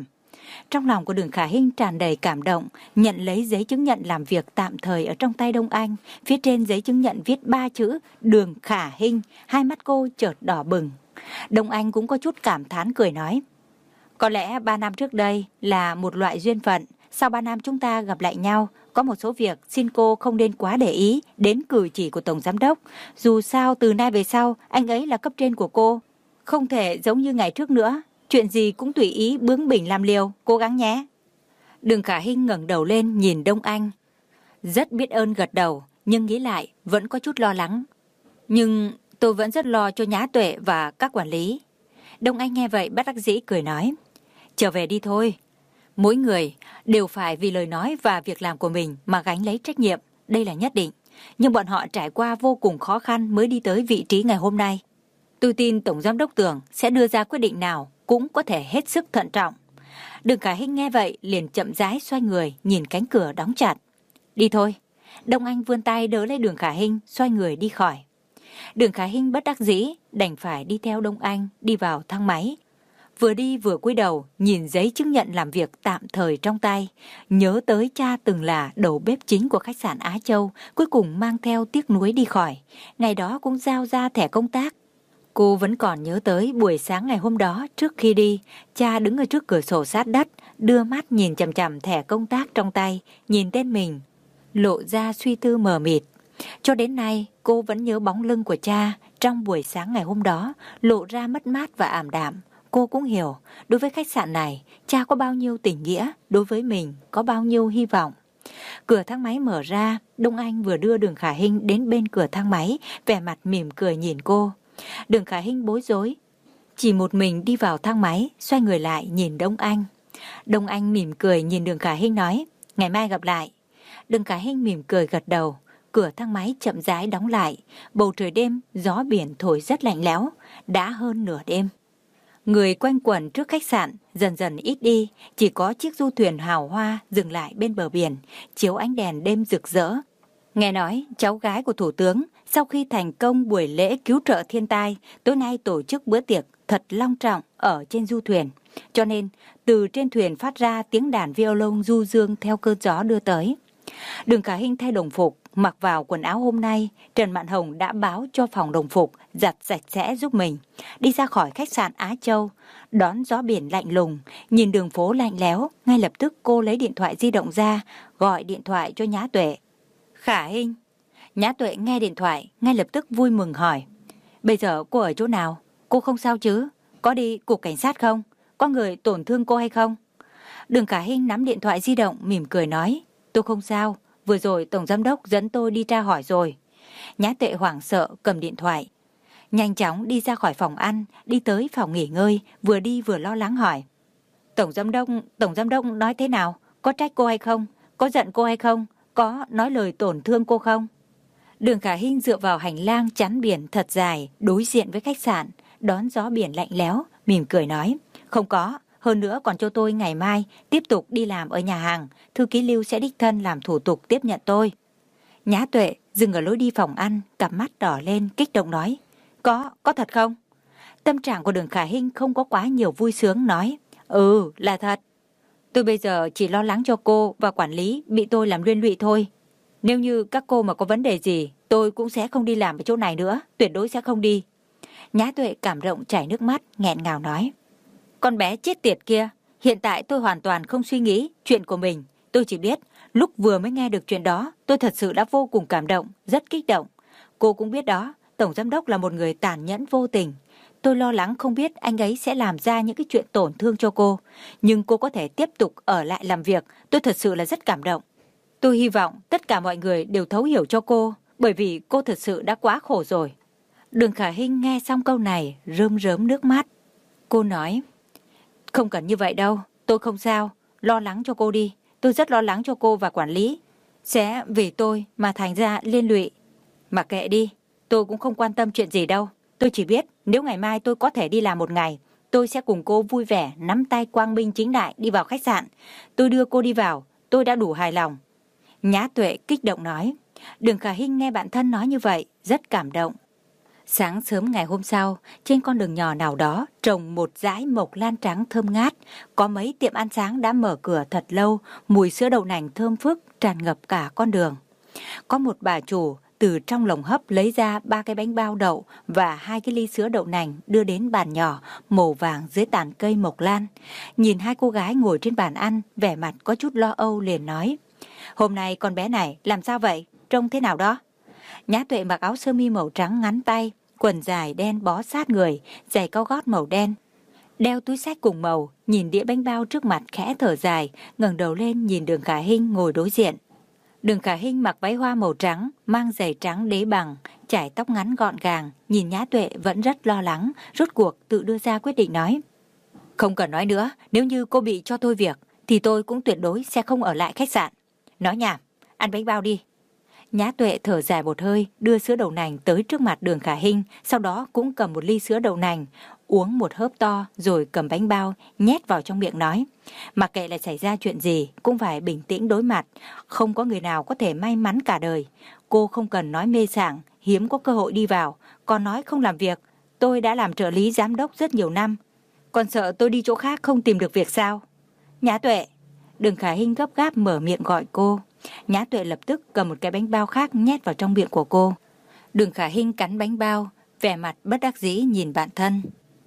Trong lòng của Đường Khả Hinh tràn đầy cảm động, nhận lấy giấy chứng nhận làm việc tạm thời ở trong tay Đông Anh. Phía trên giấy chứng nhận viết ba chữ Đường Khả Hinh, hai mắt cô chợt đỏ bừng. Đông Anh cũng có chút cảm thán cười nói, có lẽ ba năm trước đây là một loại duyên phận, sau ba năm chúng ta gặp lại nhau, có một số việc xin cô không nên quá để ý đến cử chỉ của Tổng Giám Đốc. Dù sao từ nay về sau, anh ấy là cấp trên của cô, không thể giống như ngày trước nữa. Chuyện gì cũng tùy ý bướng bỉnh làm liều, cố gắng nhé. Đường Khả Hinh ngẩng đầu lên nhìn Đông Anh. Rất biết ơn gật đầu, nhưng nghĩ lại vẫn có chút lo lắng. Nhưng tôi vẫn rất lo cho Nhã Tuệ và các quản lý. Đông Anh nghe vậy bất đắc dĩ cười nói, trở về đi thôi. Mỗi người đều phải vì lời nói và việc làm của mình mà gánh lấy trách nhiệm, đây là nhất định. Nhưng bọn họ trải qua vô cùng khó khăn mới đi tới vị trí ngày hôm nay. Tôi tin Tổng Giám Đốc Tưởng sẽ đưa ra quyết định nào cũng có thể hết sức thận trọng. Đường Khả Hinh nghe vậy liền chậm rãi xoay người nhìn cánh cửa đóng chặt. Đi thôi. Đông Anh vươn tay đỡ lấy Đường Khả Hinh, xoay người đi khỏi. Đường Khả Hinh bất đắc dĩ đành phải đi theo Đông Anh đi vào thang máy. Vừa đi vừa cúi đầu nhìn giấy chứng nhận làm việc tạm thời trong tay, nhớ tới cha từng là đầu bếp chính của khách sạn Á Châu, cuối cùng mang theo tiếc nuối đi khỏi. Ngày đó cũng giao ra thẻ công tác. Cô vẫn còn nhớ tới buổi sáng ngày hôm đó, trước khi đi, cha đứng ở trước cửa sổ sát đất, đưa mắt nhìn chằm chằm thẻ công tác trong tay, nhìn tên mình, lộ ra suy tư mờ mịt. Cho đến nay, cô vẫn nhớ bóng lưng của cha trong buổi sáng ngày hôm đó, lộ ra mất mát và ảm đạm. Cô cũng hiểu, đối với khách sạn này, cha có bao nhiêu tình nghĩa, đối với mình có bao nhiêu hy vọng. Cửa thang máy mở ra, Đông Anh vừa đưa Đường Khả Hinh đến bên cửa thang máy, vẻ mặt mỉm cười nhìn cô. Đường Khả Hinh bối rối, chỉ một mình đi vào thang máy, xoay người lại nhìn Đông Anh. Đông Anh mỉm cười nhìn Đường Khả Hinh nói, ngày mai gặp lại. Đường Khả Hinh mỉm cười gật đầu. Cửa thang máy chậm rãi đóng lại, bầu trời đêm, gió biển thổi rất lạnh lẽo, đã hơn nửa đêm. Người quanh quẩn trước khách sạn dần dần ít đi, chỉ có chiếc du thuyền hào hoa dừng lại bên bờ biển, chiếu ánh đèn đêm rực rỡ. Nghe nói cháu gái của Thủ tướng sau khi thành công buổi lễ cứu trợ thiên tai, tối nay tổ chức bữa tiệc thật long trọng ở trên du thuyền. Cho nên từ trên thuyền phát ra tiếng đàn violon du dương theo cơn gió đưa tới. Đường Khả Hinh thay đồng phục, mặc vào quần áo hôm nay, Trần Mạn Hồng đã báo cho phòng đồng phục giặt sạch sẽ giúp mình. Đi ra khỏi khách sạn Á Châu, đón gió biển lạnh lùng, nhìn đường phố lạnh lẽo, ngay lập tức cô lấy điện thoại di động ra, gọi điện thoại cho Nhã Tuệ. Khả Hinh. Nhã Tuệ nghe điện thoại, ngay lập tức vui mừng hỏi. Bây giờ cô ở chỗ nào? Cô không sao chứ? Có đi cục cảnh sát không? Có người tổn thương cô hay không? Đường Khả Hinh nắm điện thoại di động mỉm cười nói. Tôi không sao, vừa rồi Tổng Giám Đốc dẫn tôi đi tra hỏi rồi. Nhã Tuệ hoảng sợ cầm điện thoại, nhanh chóng đi ra khỏi phòng ăn, đi tới phòng nghỉ ngơi, vừa đi vừa lo lắng hỏi. Tổng Giám Đốc, Tổng Giám Đốc nói thế nào? Có trách cô hay không? Có giận cô hay không? Có nói lời tổn thương cô không? Đường Khả Hinh dựa vào hành lang chắn biển thật dài, đối diện với khách sạn, đón gió biển lạnh lẽo, mỉm cười nói. Không có. Hơn nữa còn cho tôi ngày mai tiếp tục đi làm ở nhà hàng, thư ký Lưu sẽ đích thân làm thủ tục tiếp nhận tôi. Nhã Tuệ dừng ở lối đi phòng ăn, cặp mắt đỏ lên kích động nói. Có, có thật không? Tâm trạng của Đường Khả Hinh không có quá nhiều vui sướng nói. Ừ, là thật. Tôi bây giờ chỉ lo lắng cho cô và quản lý bị tôi làm liên lụy thôi. Nếu như các cô mà có vấn đề gì, tôi cũng sẽ không đi làm ở chỗ này nữa, tuyệt đối sẽ không đi. Nhã Tuệ cảm động chảy nước mắt, nghẹn ngào nói. Con bé chết tiệt kia, hiện tại tôi hoàn toàn không suy nghĩ chuyện của mình. Tôi chỉ biết, lúc vừa mới nghe được chuyện đó, tôi thật sự đã vô cùng cảm động, rất kích động. Cô cũng biết đó, Tổng Giám Đốc là một người tàn nhẫn vô tình. Tôi lo lắng không biết anh ấy sẽ làm ra những cái chuyện tổn thương cho cô. Nhưng cô có thể tiếp tục ở lại làm việc, tôi thật sự là rất cảm động. Tôi hy vọng tất cả mọi người đều thấu hiểu cho cô, bởi vì cô thật sự đã quá khổ rồi. Đường Khả Hinh nghe xong câu này, rơm rớm nước mắt. Cô nói, không cần như vậy đâu, tôi không sao, lo lắng cho cô đi. Tôi rất lo lắng cho cô và quản lý sẽ vì tôi mà thành ra liên lụy. Mặc kệ đi, tôi cũng không quan tâm chuyện gì đâu. Tôi chỉ biết nếu ngày mai tôi có thể đi làm một ngày, tôi sẽ cùng cô vui vẻ nắm tay quang minh chính đại đi vào khách sạn. Tôi đưa cô đi vào, tôi đã đủ hài lòng. Nhã Tuệ kích động nói. Đường Khả Hinh nghe bạn thân nói như vậy, rất cảm động. Sáng sớm ngày hôm sau, trên con đường nhỏ nào đó trồng một dải mộc lan trắng thơm ngát. Có mấy tiệm ăn sáng đã mở cửa thật lâu, mùi sữa đậu nành thơm phức tràn ngập cả con đường. Có một bà chủ từ trong lồng hấp lấy ra ba cái bánh bao đậu và hai cái ly sữa đậu nành đưa đến bàn nhỏ màu vàng dưới tàn cây mộc lan. Nhìn hai cô gái ngồi trên bàn ăn, vẻ mặt có chút lo âu liền nói: "Hôm nay con bé này làm sao vậy? Trông thế nào đó?" Nhã Tuệ mặc áo sơ mi màu trắng ngắn tay, quần dài đen bó sát người, giày cao gót màu đen, đeo túi xách cùng màu, nhìn đĩa bánh bao trước mặt khẽ thở dài, ngẩng đầu lên nhìn Đường Khả Hinh ngồi đối diện. Đường Khả Hinh mặc váy hoa màu trắng, mang giày trắng đế bằng, chải tóc ngắn gọn gàng, nhìn Nhã Tuệ vẫn rất lo lắng, rốt cuộc tự đưa ra quyết định nói: "Không cần nói nữa, nếu như cô bị cho thôi việc, thì tôi cũng tuyệt đối sẽ không ở lại khách sạn. Nói nhảm, ăn bánh bao đi." Nhã Tuệ thở dài một hơi, đưa sữa đậu nành tới trước mặt Đường Khả Hinh, sau đó cũng cầm một ly sữa đậu nành, uống một hớp to rồi cầm bánh bao, nhét vào trong miệng nói: "Mặc kệ là xảy ra chuyện gì, cũng phải bình tĩnh đối mặt, không có người nào có thể may mắn cả đời. Cô không cần nói mê sảng, hiếm có cơ hội đi vào, còn nói không làm việc. Tôi đã làm trợ lý giám đốc rất nhiều năm, còn sợ tôi đi chỗ khác không tìm được việc sao?" "Nhã Tuệ!" Đường Khả Hinh gấp gáp mở miệng gọi cô. Nhã Tuệ lập tức cầm một cái bánh bao khác nhét vào trong miệng của cô. Đường Khả Hinh cắn bánh bao, vẻ mặt bất đắc dĩ nhìn bạn thân.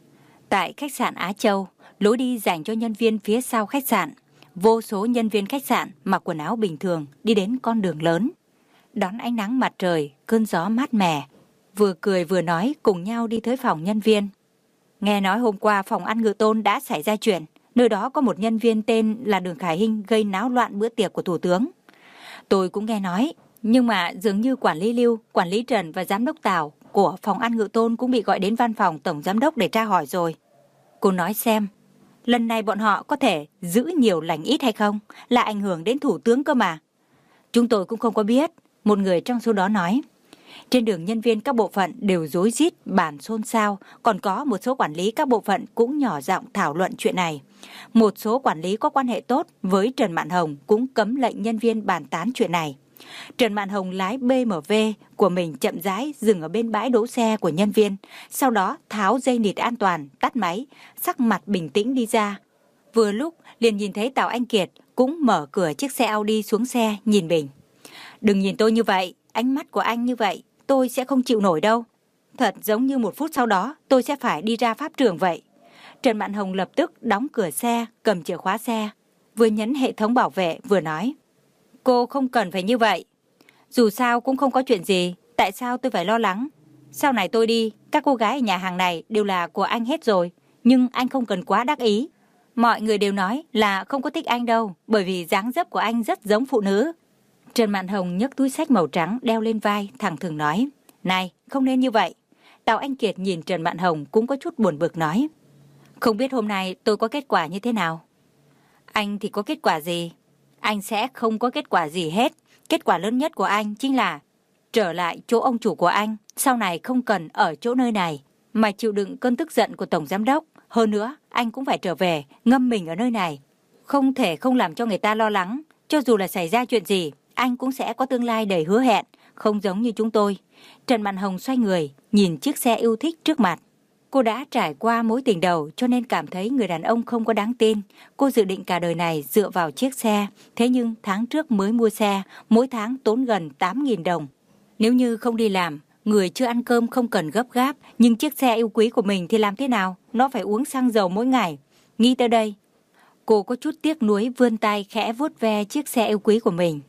Tại khách sạn Á Châu, lối đi dành cho nhân viên phía sau khách sạn. Vô số nhân viên khách sạn mặc quần áo bình thường đi đến con đường lớn, đón ánh nắng mặt trời, cơn gió mát mẻ, vừa cười vừa nói cùng nhau đi tới phòng nhân viên. "Nghe nói hôm qua phòng ăn Ngự Tôn đã xảy ra chuyện, nơi đó có một nhân viên tên là Đường Khả Hinh gây náo loạn bữa tiệc của thủ tướng." "Tôi cũng nghe nói, nhưng mà dường như quản lý Lưu, quản lý Trần và giám đốc Tào của phòng ăn Ngự Tôn cũng bị gọi đến văn phòng tổng giám đốc để tra hỏi rồi. Cô nói xem, lần này bọn họ có thể giữ nhiều lành ít hay không? Là ảnh hưởng đến thủ tướng cơ mà." "Chúng tôi cũng không có biết," một người trong số đó nói. Trên đường nhân viên các bộ phận đều rối rít bàn xôn xao, còn có một số quản lý các bộ phận cũng nhỏ giọng thảo luận chuyện này. Một số quản lý có quan hệ tốt với Trần Mạn Hồng cũng cấm lệnh nhân viên bàn tán chuyện này. Trần Mạn Hồng lái bê em vê của mình chậm rãi dừng ở bên bãi đỗ xe của nhân viên, sau đó tháo dây nịt an toàn, tắt máy, sắc mặt bình tĩnh đi ra. Vừa lúc liền nhìn thấy Tào Anh Kiệt cũng mở cửa chiếc xe Audi xuống xe nhìn mình. "Đừng nhìn tôi như vậy, ánh mắt của anh như vậy, tôi sẽ không chịu nổi đâu. Thật giống như một phút sau đó tôi sẽ phải đi ra pháp trường vậy." Trần Mạn Hồng lập tức đóng cửa xe, cầm chìa khóa xe, vừa nhấn hệ thống bảo vệ vừa nói: "Cô không cần phải như vậy. Dù sao cũng không có chuyện gì, tại sao tôi phải lo lắng? Sau này tôi đi, các cô gái ở nhà hàng này đều là của anh hết rồi, nhưng anh không cần quá đắc ý. Mọi người đều nói là không có thích anh đâu, bởi vì dáng dấp của anh rất giống phụ nữ." Trần Mạn Hồng nhấc túi xách màu trắng đeo lên vai, thẳng thừng nói: "Này, không nên như vậy." Tào Anh Kiệt nhìn Trần Mạn Hồng cũng có chút buồn bực nói: "Không biết hôm nay tôi có kết quả như thế nào?" "Anh thì có kết quả gì? Anh sẽ không có kết quả gì hết. Kết quả lớn nhất của anh chính là trở lại chỗ ông chủ của anh, sau này không cần ở chỗ nơi này mà chịu đựng cơn tức giận của tổng giám đốc. Hơn nữa, anh cũng phải trở về, ngâm mình ở nơi này. Không thể không làm cho người ta lo lắng. Cho dù là xảy ra chuyện gì, anh cũng sẽ có tương lai đầy hứa hẹn, không giống như chúng tôi." Trần Mạn Hồng xoay người, nhìn chiếc xe yêu thích trước mặt. Cô đã trải qua mối tình đầu cho nên cảm thấy người đàn ông không có đáng tin. Cô dự định cả đời này dựa vào chiếc xe, thế nhưng tháng trước mới mua xe, mỗi tháng tốn gần tám nghìn đồng. Nếu như không đi làm, người chưa ăn cơm không cần gấp gáp, nhưng chiếc xe yêu quý của mình thì làm thế nào? Nó phải uống xăng dầu mỗi ngày. Nghĩ tới đây, cô có chút tiếc nuối vươn tay khẽ vuốt ve chiếc xe yêu quý của mình.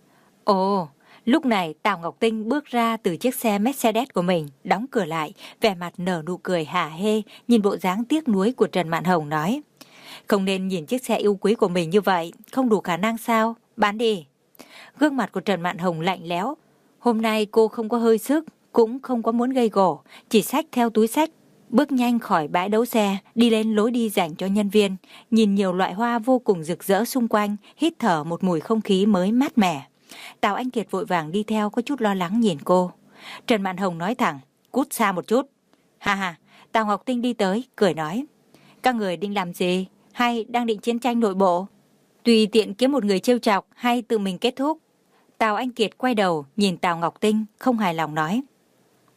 Ồ, lúc này Tào Ngọc Tinh bước ra từ chiếc xe Mercedes của mình, đóng cửa lại, vẻ mặt nở nụ cười hả hê, nhìn bộ dáng tiếc nuối của Trần Mạn Hồng nói: "Không nên nhìn chiếc xe yêu quý của mình như vậy, không đủ khả năng sao? Bán đi." Gương mặt của Trần Mạn Hồng lạnh lẽo. Hôm nay cô không có hơi sức, cũng không có muốn gây gổ, chỉ xách theo túi xách, bước nhanh khỏi bãi đỗ xe, đi lên lối đi dành cho nhân viên, nhìn nhiều loại hoa vô cùng rực rỡ xung quanh, hít thở một mùi không khí mới mát mẻ. Tào Anh Kiệt vội vàng đi theo, có chút lo lắng nhìn cô. Trần Mạn Hồng nói thẳng: "Cút xa một chút." Ha ha. Tào Ngọc Tinh đi tới, cười nói: "Các người định làm gì? Hay đang định chiến tranh nội bộ? Tùy tiện kiếm một người trêu chọc hay tự mình kết thúc?" Tào Anh Kiệt quay đầu nhìn Tào Ngọc Tinh, không hài lòng nói: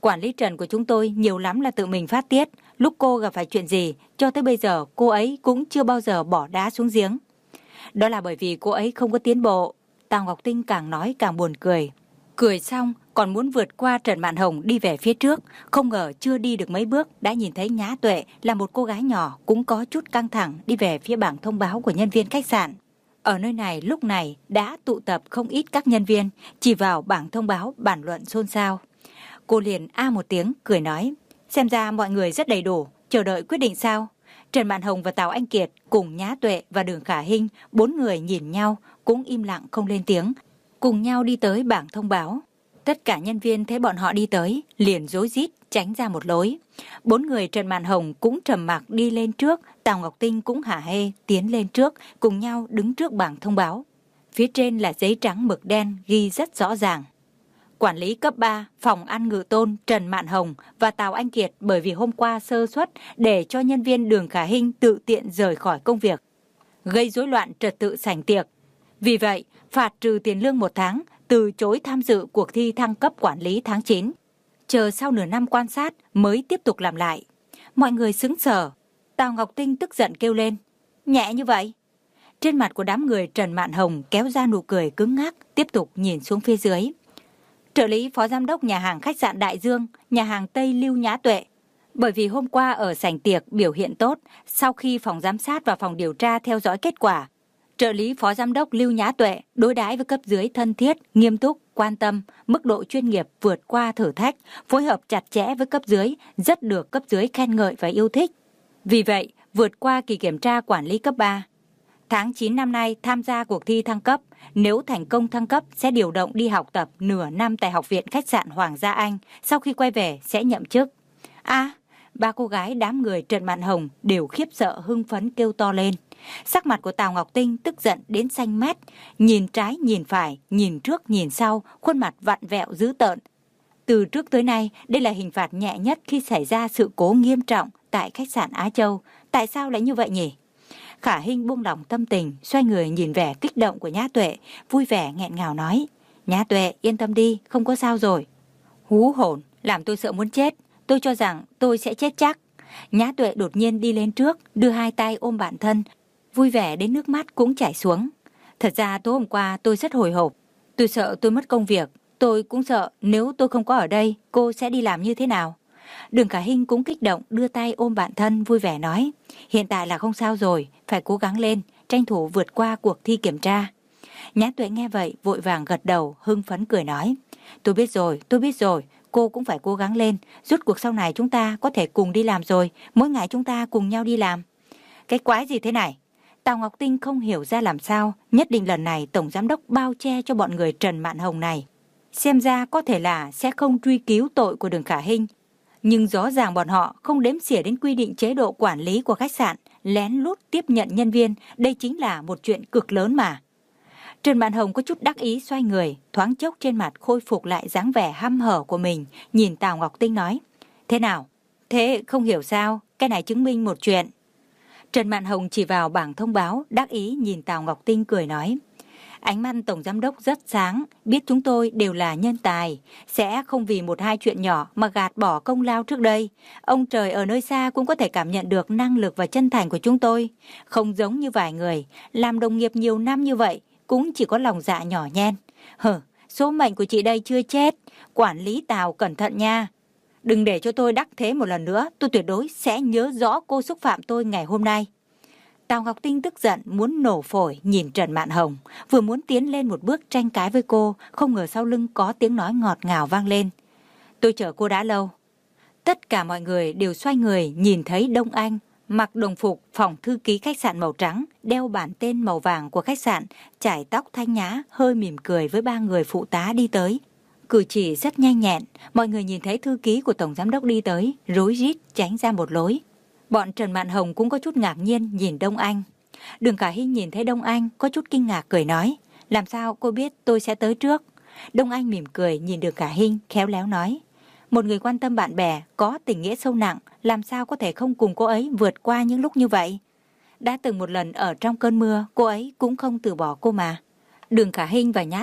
Quản lý Trần của chúng tôi nhiều lắm là tự mình phát tiết. Lúc cô gặp phải chuyện gì, cho tới bây giờ cô ấy cũng chưa bao giờ bỏ đá xuống giếng. Đó là bởi vì cô ấy không có tiến bộ. Tào Ngọc Tinh càng nói càng buồn cười. Cười xong còn muốn vượt qua Trần Mạn Hồng đi về phía trước. Không ngờ chưa đi được mấy bước đã nhìn thấy Nhã Tuệ là một cô gái nhỏ cũng có chút căng thẳng đi về phía bảng thông báo của nhân viên khách sạn. Ở nơi này lúc này đã tụ tập không ít các nhân viên, chỉ vào bảng thông báo bàn luận xôn xao. Cô liền a một tiếng cười nói, xem ra mọi người rất đầy đủ, chờ đợi quyết định sao? Trần Mạn Hồng và Tào Anh Kiệt cùng Nhã Tuệ và Đường Khả Hinh, bốn người nhìn nhau cũng im lặng không lên tiếng, cùng nhau đi tới bảng thông báo. Tất cả nhân viên thấy bọn họ đi tới, liền rối rít tránh ra một lối. Bốn người Trần Mạn Hồng cũng trầm mặc đi lên trước, Tào Ngọc Tinh cũng hả hê tiến lên trước, cùng nhau đứng trước bảng thông báo. Phía trên là giấy trắng mực đen ghi rất rõ ràng. Quản lý cấp ba, phòng ăn Ngự Tôn Trần Mạn Hồng và Tào Anh Kiệt bởi vì hôm qua sơ suất để cho nhân viên Đường Khả Hinh tự tiện rời khỏi công việc, gây rối loạn trật tự sảnh tiệc. Vì vậy, phạt trừ tiền lương một tháng, từ chối tham dự cuộc thi thăng cấp quản lý tháng chín. Chờ sau nửa năm quan sát mới tiếp tục làm lại. Mọi người sững sờ. Tào Ngọc Tinh tức giận kêu lên, nhẹ như vậy? Trên mặt của đám người Trần Mạn Hồng kéo ra nụ cười cứng ngắc, tiếp tục nhìn xuống phía dưới. Trợ lý phó giám đốc nhà hàng khách sạn Đại Dương, nhà hàng Tây Lưu Nhã Tuệ. Bởi vì hôm qua ở sảnh tiệc biểu hiện tốt, sau khi phòng giám sát và phòng điều tra theo dõi kết quả, trợ lý phó giám đốc Lưu Nhã Tuệ đối đãi với cấp dưới thân thiết, nghiêm túc, quan tâm, mức độ chuyên nghiệp vượt qua thử thách, phối hợp chặt chẽ với cấp dưới, rất được cấp dưới khen ngợi và yêu thích. Vì vậy, vượt qua kỳ kiểm tra quản lý cấp ba. Tháng chín năm nay tham gia cuộc thi thăng cấp, nếu thành công thăng cấp sẽ điều động đi học tập nửa năm tại Học viện Khách sạn Hoàng gia Anh, sau khi quay về sẽ nhậm chức. À, ba cô gái đám người Trần Mạn Hồng đều khiếp sợ hưng phấn kêu to lên. Sắc mặt của Tào Ngọc Tinh tức giận đến xanh mét, nhìn trái nhìn phải, nhìn trước nhìn sau, khuôn mặt vặn vẹo dữ tợn. Từ trước tới nay, đây là hình phạt nhẹ nhất khi xảy ra sự cố nghiêm trọng tại khách sạn Á Châu. Tại sao lại như vậy nhỉ? Khả Hinh buông lỏng tâm tình, xoay người nhìn vẻ kích động của Nhã Tuệ, vui vẻ nghẹn ngào nói, Nhã Tuệ yên tâm đi, không có sao rồi. Hú hồn, làm tôi sợ muốn chết, tôi cho rằng tôi sẽ chết chắc. Nhã Tuệ đột nhiên đi lên trước, đưa hai tay ôm bản thân, vui vẻ đến nước mắt cũng chảy xuống. Thật ra tối hôm qua tôi rất hồi hộp, tôi sợ tôi mất công việc, tôi cũng sợ nếu tôi không có ở đây, cô sẽ đi làm như thế nào. Đường Khả Hinh cũng kích động đưa tay ôm bạn thân vui vẻ nói, hiện tại là không sao rồi, phải cố gắng lên, tranh thủ vượt qua cuộc thi kiểm tra. Nhã Tuệ nghe vậy vội vàng gật đầu, hưng phấn cười nói, tôi biết rồi, tôi biết rồi, cô cũng phải cố gắng lên, rốt cuộc sau này chúng ta có thể cùng đi làm rồi, mỗi ngày chúng ta cùng nhau đi làm. Cái quái gì thế này? Tào Ngọc Tinh không hiểu ra làm sao, nhất định lần này Tổng Giám đốc bao che cho bọn người Trần Mạn Hồng này. Xem ra có thể là sẽ không truy cứu tội của Đường Khả Hinh, nhưng rõ ràng bọn họ không đếm xỉa đến quy định chế độ quản lý của khách sạn, lén lút tiếp nhận nhân viên, đây chính là một chuyện cực lớn mà. Trần Mạn Hồng có chút đắc ý xoay người, thoáng chốc trên mặt khôi phục lại dáng vẻ hăm hở của mình, nhìn Tào Ngọc Tinh nói, thế nào? Thế không hiểu sao, cái này chứng minh một chuyện. Trần Mạn Hồng chỉ vào bảng thông báo, đắc ý nhìn Tào Ngọc Tinh cười nói, ánh mắt Tổng Giám đốc rất sáng, biết chúng tôi đều là nhân tài, sẽ không vì một hai chuyện nhỏ mà gạt bỏ công lao trước đây. Ông trời ở nơi xa cũng có thể cảm nhận được năng lực và chân thành của chúng tôi. Không giống như vài người, làm đồng nghiệp nhiều năm như vậy, cũng chỉ có lòng dạ nhỏ nhen. Hừ, số mệnh của chị đây chưa chết, quản lý Tào cẩn thận nha. Đừng để cho tôi đắc thế một lần nữa, tôi tuyệt đối sẽ nhớ rõ cô xúc phạm tôi ngày hôm nay. Tào Ngọc Tinh tức giận muốn nổ phổi nhìn Trần Mạn Hồng, vừa muốn tiến lên một bước tranh cãi với cô, không ngờ sau lưng có tiếng nói ngọt ngào vang lên. Tôi chờ cô đã lâu. Tất cả mọi người đều xoay người nhìn thấy Đông Anh, mặc đồng phục phòng thư ký khách sạn màu trắng, đeo bản tên màu vàng của khách sạn, chải tóc thanh nhã, hơi mỉm cười với ba người phụ tá đi tới. Cử chỉ rất nhanh nhẹn, mọi người nhìn thấy thư ký của Tổng Giám đốc đi tới, rối rít tránh ra một lối. Bọn Trần Mạn Hồng cũng có chút ngạc nhiên nhìn Đông Anh. Đường Khả Hinh nhìn thấy Đông Anh có chút kinh ngạc cười nói, làm sao cô biết tôi sẽ tới trước? Đông Anh mỉm cười nhìn Đường Khả Hinh khéo léo nói, một người quan tâm bạn bè, có tình nghĩa sâu nặng, làm sao có thể không cùng cô ấy vượt qua những lúc như vậy? Đã từng một lần ở trong cơn mưa, cô ấy cũng không từ bỏ cô mà. Đường Khả Hinh và Nhã Tuệ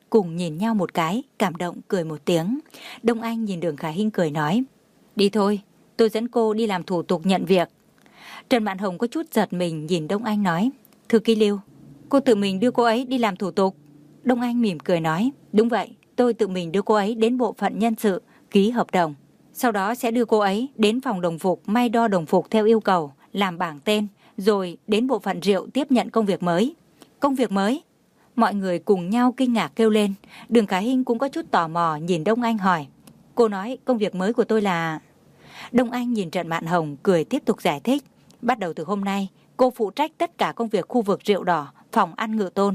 cùng nhìn nhau một cái, cảm động cười một tiếng. Đông Anh nhìn Đường Khả Hinh cười nói, đi thôi, tôi dẫn cô đi làm thủ tục nhận việc. Trần Mạn Hồng có chút giật mình nhìn Đông Anh nói, Thư ký Lưu, cô tự mình đưa cô ấy đi làm thủ tục? Đông Anh mỉm cười nói, đúng vậy, tôi tự mình đưa cô ấy đến bộ phận nhân sự, ký hợp đồng. Sau đó sẽ đưa cô ấy đến phòng đồng phục may đo đồng phục theo yêu cầu, làm bảng tên, rồi đến bộ phận rượu tiếp nhận công việc mới. Công việc mới? Mọi người cùng nhau kinh ngạc kêu lên. Đường Khả Hinh cũng có chút tò mò nhìn Đông Anh hỏi, cô nói công việc mới của tôi là... Đông Anh nhìn Trần Mạn Hồng cười tiếp tục giải thích, bắt đầu từ hôm nay cô phụ trách tất cả công việc khu vực rượu đỏ, phòng ăn Ngự Tôn.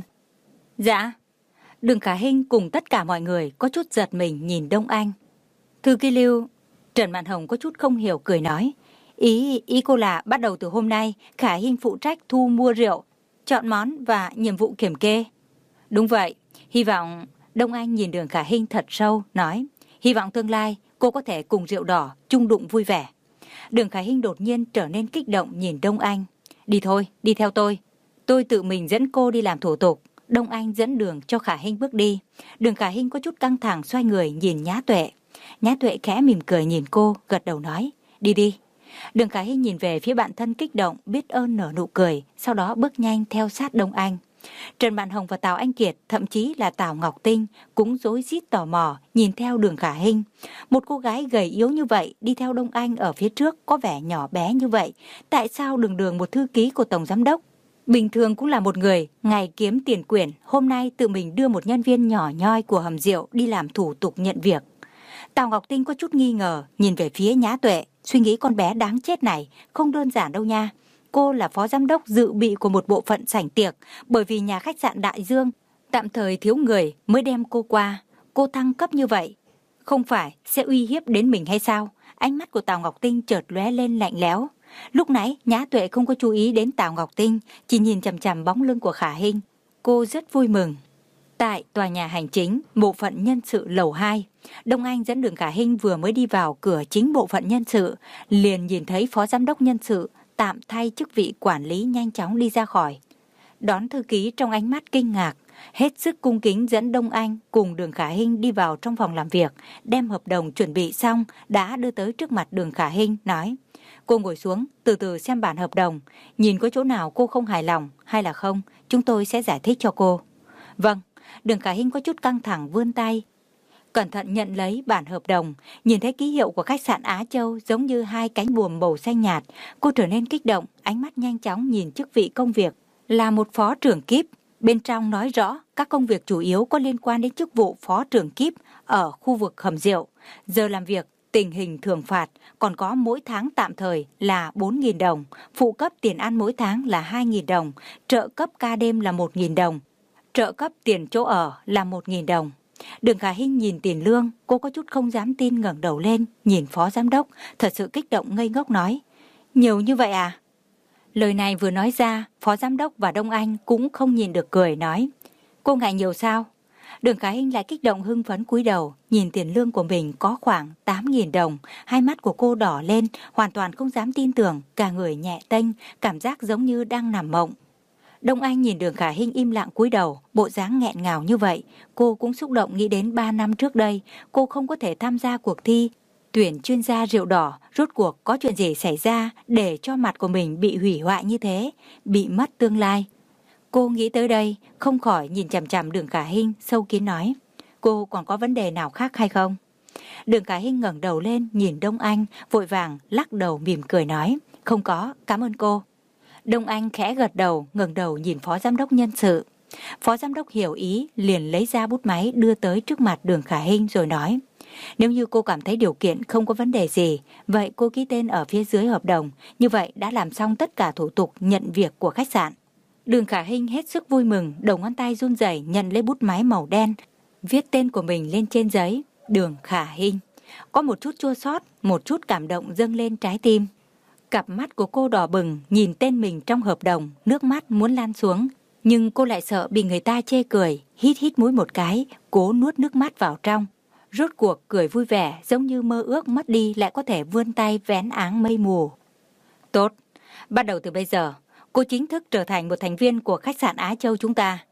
Dạ. Đường Khả Hinh cùng tất cả mọi người có chút giật mình nhìn Đông Anh. Thư ký Lưu... Trần Mạn Hồng có chút không hiểu cười nói, ý ý cô là bắt đầu từ hôm nay Khả Hinh phụ trách thu mua rượu, chọn món và nhiệm vụ kiểm kê. Đúng vậy, hy vọng... Đông Anh nhìn Đường Khả Hinh thật sâu nói, hy vọng tương lai cô có thể cùng rượu đỏ chung đụng vui vẻ. Đường Khả Hinh đột nhiên trở nên kích động nhìn Đông Anh. Đi thôi, đi theo tôi. Tôi tự mình dẫn cô đi làm thủ tục. Đông Anh dẫn đường cho Khả Hinh bước đi. Đường Khả Hinh có chút căng thẳng xoay người nhìn Nhã Tuệ. Nhã Tuệ khẽ mỉm cười nhìn cô, gật đầu nói, đi đi. Đường Khả Hinh nhìn về phía bạn thân kích động, biết ơn nở nụ cười, sau đó bước nhanh theo sát Đông Anh. Trần Mạn Hồng và Tào Anh Kiệt, thậm chí là Tào Ngọc Tinh cũng rối rít tò mò nhìn theo Đường Khả Hinh. Một cô gái gầy yếu như vậy đi theo Đông Anh ở phía trước có vẻ nhỏ bé như vậy. Tại sao đường đường một thư ký của Tổng Giám đốc? Bình thường cũng là một người, ngày kiếm tiền quyển, hôm nay tự mình đưa một nhân viên nhỏ nhoi của hầm rượu đi làm thủ tục nhận việc. Tào Ngọc Tinh có chút nghi ngờ, nhìn về phía Nhã Tuệ, suy nghĩ con bé đáng chết này không đơn giản đâu nha. Cô là phó giám đốc dự bị của một bộ phận sảnh tiệc, bởi vì nhà khách sạn Đại Dương tạm thời thiếu người mới đem cô qua. Cô thăng cấp như vậy, không phải sẽ uy hiếp đến mình hay sao? Ánh mắt của Tào Ngọc Tinh chợt lóe lên lạnh lẽo. Lúc nãy Nhã Tuệ không có chú ý đến Tào Ngọc Tinh, chỉ nhìn chằm chằm bóng lưng của Khả Hinh. Cô rất vui mừng. Tại tòa nhà hành chính, bộ phận nhân sự lầu hai, Đông Anh dẫn Đường Khả Hinh vừa mới đi vào cửa chính bộ phận nhân sự, liền nhìn thấy phó giám đốc nhân sự tạm thay chức vị quản lý nhanh chóng đi ra khỏi. Đón thư ký trong ánh mắt kinh ngạc, hết sức cung kính dẫn Đông Anh cùng Đường Khả Hinh đi vào trong phòng làm việc, đem hợp đồng chuẩn bị xong đã đưa tới trước mặt Đường Khả Hinh, nói, cô ngồi xuống, từ từ xem bản hợp đồng, nhìn có chỗ nào cô không hài lòng hay là không, chúng tôi sẽ giải thích cho cô. Vâng. Đường Khả Hinh có chút căng thẳng vươn tay, cẩn thận nhận lấy bản hợp đồng, nhìn thấy ký hiệu của khách sạn Á Châu giống như hai cánh buồm màu xanh nhạt. Cô trở nên kích động, ánh mắt nhanh chóng nhìn chức vị công việc, là một phó trưởng kíp. Bên trong nói rõ các công việc chủ yếu có liên quan đến chức vụ phó trưởng kíp ở khu vực hầm rượu. Giờ làm việc, tình hình thưởng phạt, còn có mỗi tháng tạm thời là bốn nghìn đồng, phụ cấp tiền ăn mỗi tháng là hai nghìn đồng, trợ cấp ca đêm là một nghìn đồng. Trợ cấp tiền chỗ ở là một nghìn đồng. Đường Khả Hinh nhìn tiền lương, cô có chút không dám tin ngẩng đầu lên, nhìn phó giám đốc, thật sự kích động ngây ngốc nói, nhiều như vậy à? Lời này vừa nói ra, phó giám đốc và Đông Anh cũng không nhìn được cười nói, cô ngại nhiều sao? Đường Khả Hinh lại kích động hưng phấn cúi đầu, nhìn tiền lương của mình có khoảng tám nghìn đồng, hai mắt của cô đỏ lên, hoàn toàn không dám tin tưởng, cả người nhẹ tênh, cảm giác giống như đang nằm mộng. Đông Anh nhìn Đường Khả Hinh im lặng cúi đầu, bộ dáng nghẹn ngào như vậy, cô cũng xúc động nghĩ đến ba năm trước đây, cô không có thể tham gia cuộc thi tuyển chuyên gia rượu đỏ, rốt cuộc có chuyện gì xảy ra để cho mặt của mình bị hủy hoại như thế, bị mất tương lai. Cô nghĩ tới đây, không khỏi nhìn chằm chằm Đường Khả Hinh, sâu kín nói, cô còn có vấn đề nào khác hay không? Đường Khả Hinh ngẩng đầu lên nhìn Đông Anh, vội vàng lắc đầu mỉm cười nói, không có, cảm ơn cô. Đông Anh khẽ gật đầu, ngẩng đầu nhìn phó giám đốc nhân sự. Phó giám đốc hiểu ý, liền lấy ra bút máy đưa tới trước mặt Đường Khả Hinh rồi nói, nếu như cô cảm thấy điều kiện không có vấn đề gì, vậy cô ký tên ở phía dưới hợp đồng, như vậy đã làm xong tất cả thủ tục nhận việc của khách sạn. Đường Khả Hinh hết sức vui mừng, đầu ngón tay run rẩy nhận lấy bút máy màu đen, viết tên của mình lên trên giấy, Đường Khả Hinh. Có một chút chua xót, một chút cảm động dâng lên trái tim. Cặp mắt của cô đỏ bừng, nhìn tên mình trong hợp đồng, nước mắt muốn lan xuống. Nhưng cô lại sợ bị người ta chê cười, hít hít mũi một cái, cố nuốt nước mắt vào trong. Rốt cuộc cười vui vẻ, giống như mơ ước mất đi lại có thể vươn tay vén áng mây mù. Tốt, bắt đầu từ bây giờ, cô chính thức trở thành một thành viên của khách sạn Á Châu chúng ta.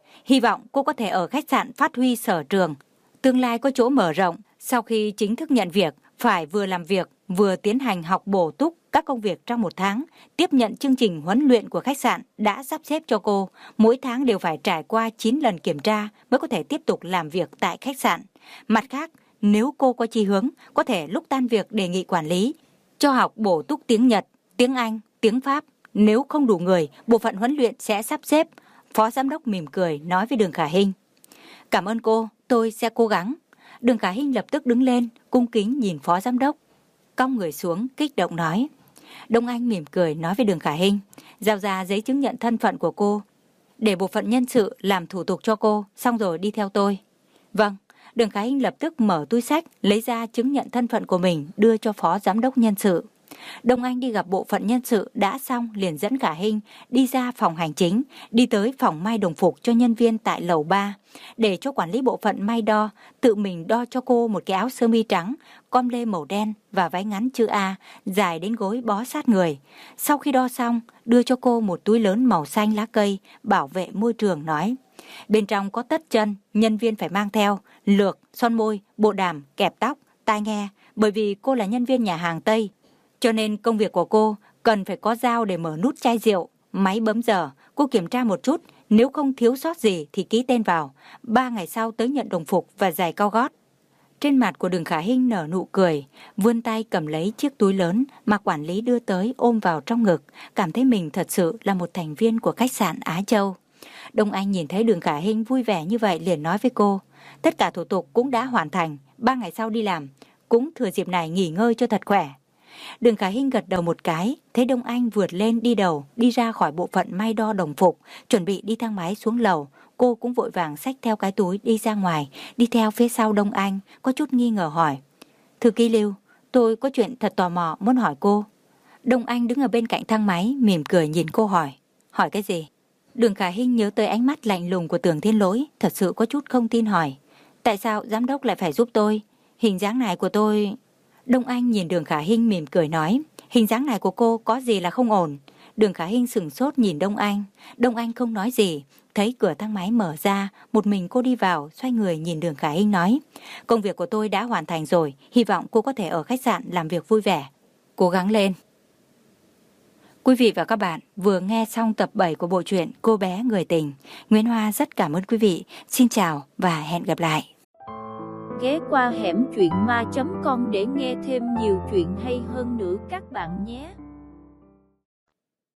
Hy vọng cô có thể ở khách sạn phát huy sở trường, tương lai có chỗ mở rộng. Sau khi chính thức nhận việc, phải vừa làm việc, vừa tiến hành học bổ túc các công việc trong một tháng, tiếp nhận chương trình huấn luyện của khách sạn đã sắp xếp cho cô. Mỗi tháng đều phải trải qua chín lần kiểm tra mới có thể tiếp tục làm việc tại khách sạn. Mặt khác, nếu cô có chí hướng, có thể lúc tan việc đề nghị quản lý cho học bổ túc tiếng Nhật, tiếng Anh, tiếng Pháp. Nếu không đủ người, bộ phận huấn luyện sẽ sắp xếp. Phó giám đốc mỉm cười nói với Đường Khả Hinh. Cảm ơn cô, tôi sẽ cố gắng. Đường Khả Hinh lập tức đứng lên, cung kính nhìn phó giám đốc, cong người xuống, kích động nói. Đông Anh mỉm cười nói với Đường Khả Hinh, giao ra giấy chứng nhận thân phận của cô, để bộ phận nhân sự làm thủ tục cho cô, xong rồi đi theo tôi. Vâng. Đường Khả Hinh lập tức mở túi xách, lấy ra chứng nhận thân phận của mình, đưa cho phó giám đốc nhân sự. Đông Anh đi gặp bộ phận nhân sự đã xong, liền dẫn Khả Hinh đi ra phòng hành chính, đi tới phòng may đồng phục cho nhân viên tại lầu ba, để cho quản lý bộ phận may đo, tự mình đo cho cô một cái áo sơ mi trắng, com lê màu đen và váy ngắn chữ A, dài đến gối bó sát người. Sau khi đo xong, đưa cho cô một túi lớn màu xanh lá cây, bảo vệ môi trường nói. Bên trong có tất chân, nhân viên phải mang theo lược, son môi, bộ đàm, kẹp tóc, tai nghe, bởi vì cô là nhân viên nhà hàng Tây. Cho nên công việc của cô cần phải có dao để mở nút chai rượu, máy bấm giờ. Cô kiểm tra một chút, nếu không thiếu sót gì thì ký tên vào. Ba ngày sau tới nhận đồng phục và giày cao gót. Trên mặt của Đường Khả Hinh nở nụ cười, vươn tay cầm lấy chiếc túi lớn mà quản lý đưa tới, ôm vào trong ngực, cảm thấy mình thật sự là một thành viên của khách sạn Á Châu. Đông Anh nhìn thấy Đường Khả Hinh vui vẻ như vậy liền nói với cô, tất cả thủ tục cũng đã hoàn thành, ba ngày sau đi làm, cũng thừa dịp này nghỉ ngơi cho thật khỏe. Đường Khả Hinh gật đầu một cái, thấy Đông Anh vượt lên đi đầu, đi ra khỏi bộ phận may đo đồng phục, chuẩn bị đi thang máy xuống lầu. Cô cũng vội vàng xách theo cái túi đi ra ngoài, đi theo phía sau Đông Anh, có chút nghi ngờ hỏi. Thư ký Lưu, tôi có chuyện thật tò mò muốn hỏi cô. Đông Anh đứng ở bên cạnh thang máy, mỉm cười nhìn cô hỏi. Hỏi cái gì? Đường Khả Hinh nhớ tới ánh mắt lạnh lùng của Tưởng Thiên Lỗi, thật sự có chút không tin hỏi. Tại sao giám đốc lại phải giúp tôi? Hình dáng này của tôi... Đông Anh nhìn Đường Khả Hinh mỉm cười nói, hình dáng này của cô có gì là không ổn. Đường Khả Hinh sửng sốt nhìn Đông Anh. Đông Anh không nói gì, thấy cửa thang máy mở ra, một mình cô đi vào, xoay người nhìn Đường Khả Hinh nói, công việc của tôi đã hoàn thành rồi, hy vọng cô có thể ở khách sạn làm việc vui vẻ. Cố gắng lên. Quý vị và các bạn vừa nghe xong tập bảy của bộ truyện Cô bé người tình. Nguyễn Hoa rất cảm ơn quý vị. Xin chào và hẹn gặp lại. Ghé qua hẻm truyện ma chấm com để nghe thêm nhiều chuyện hay hơn nữa các bạn nhé.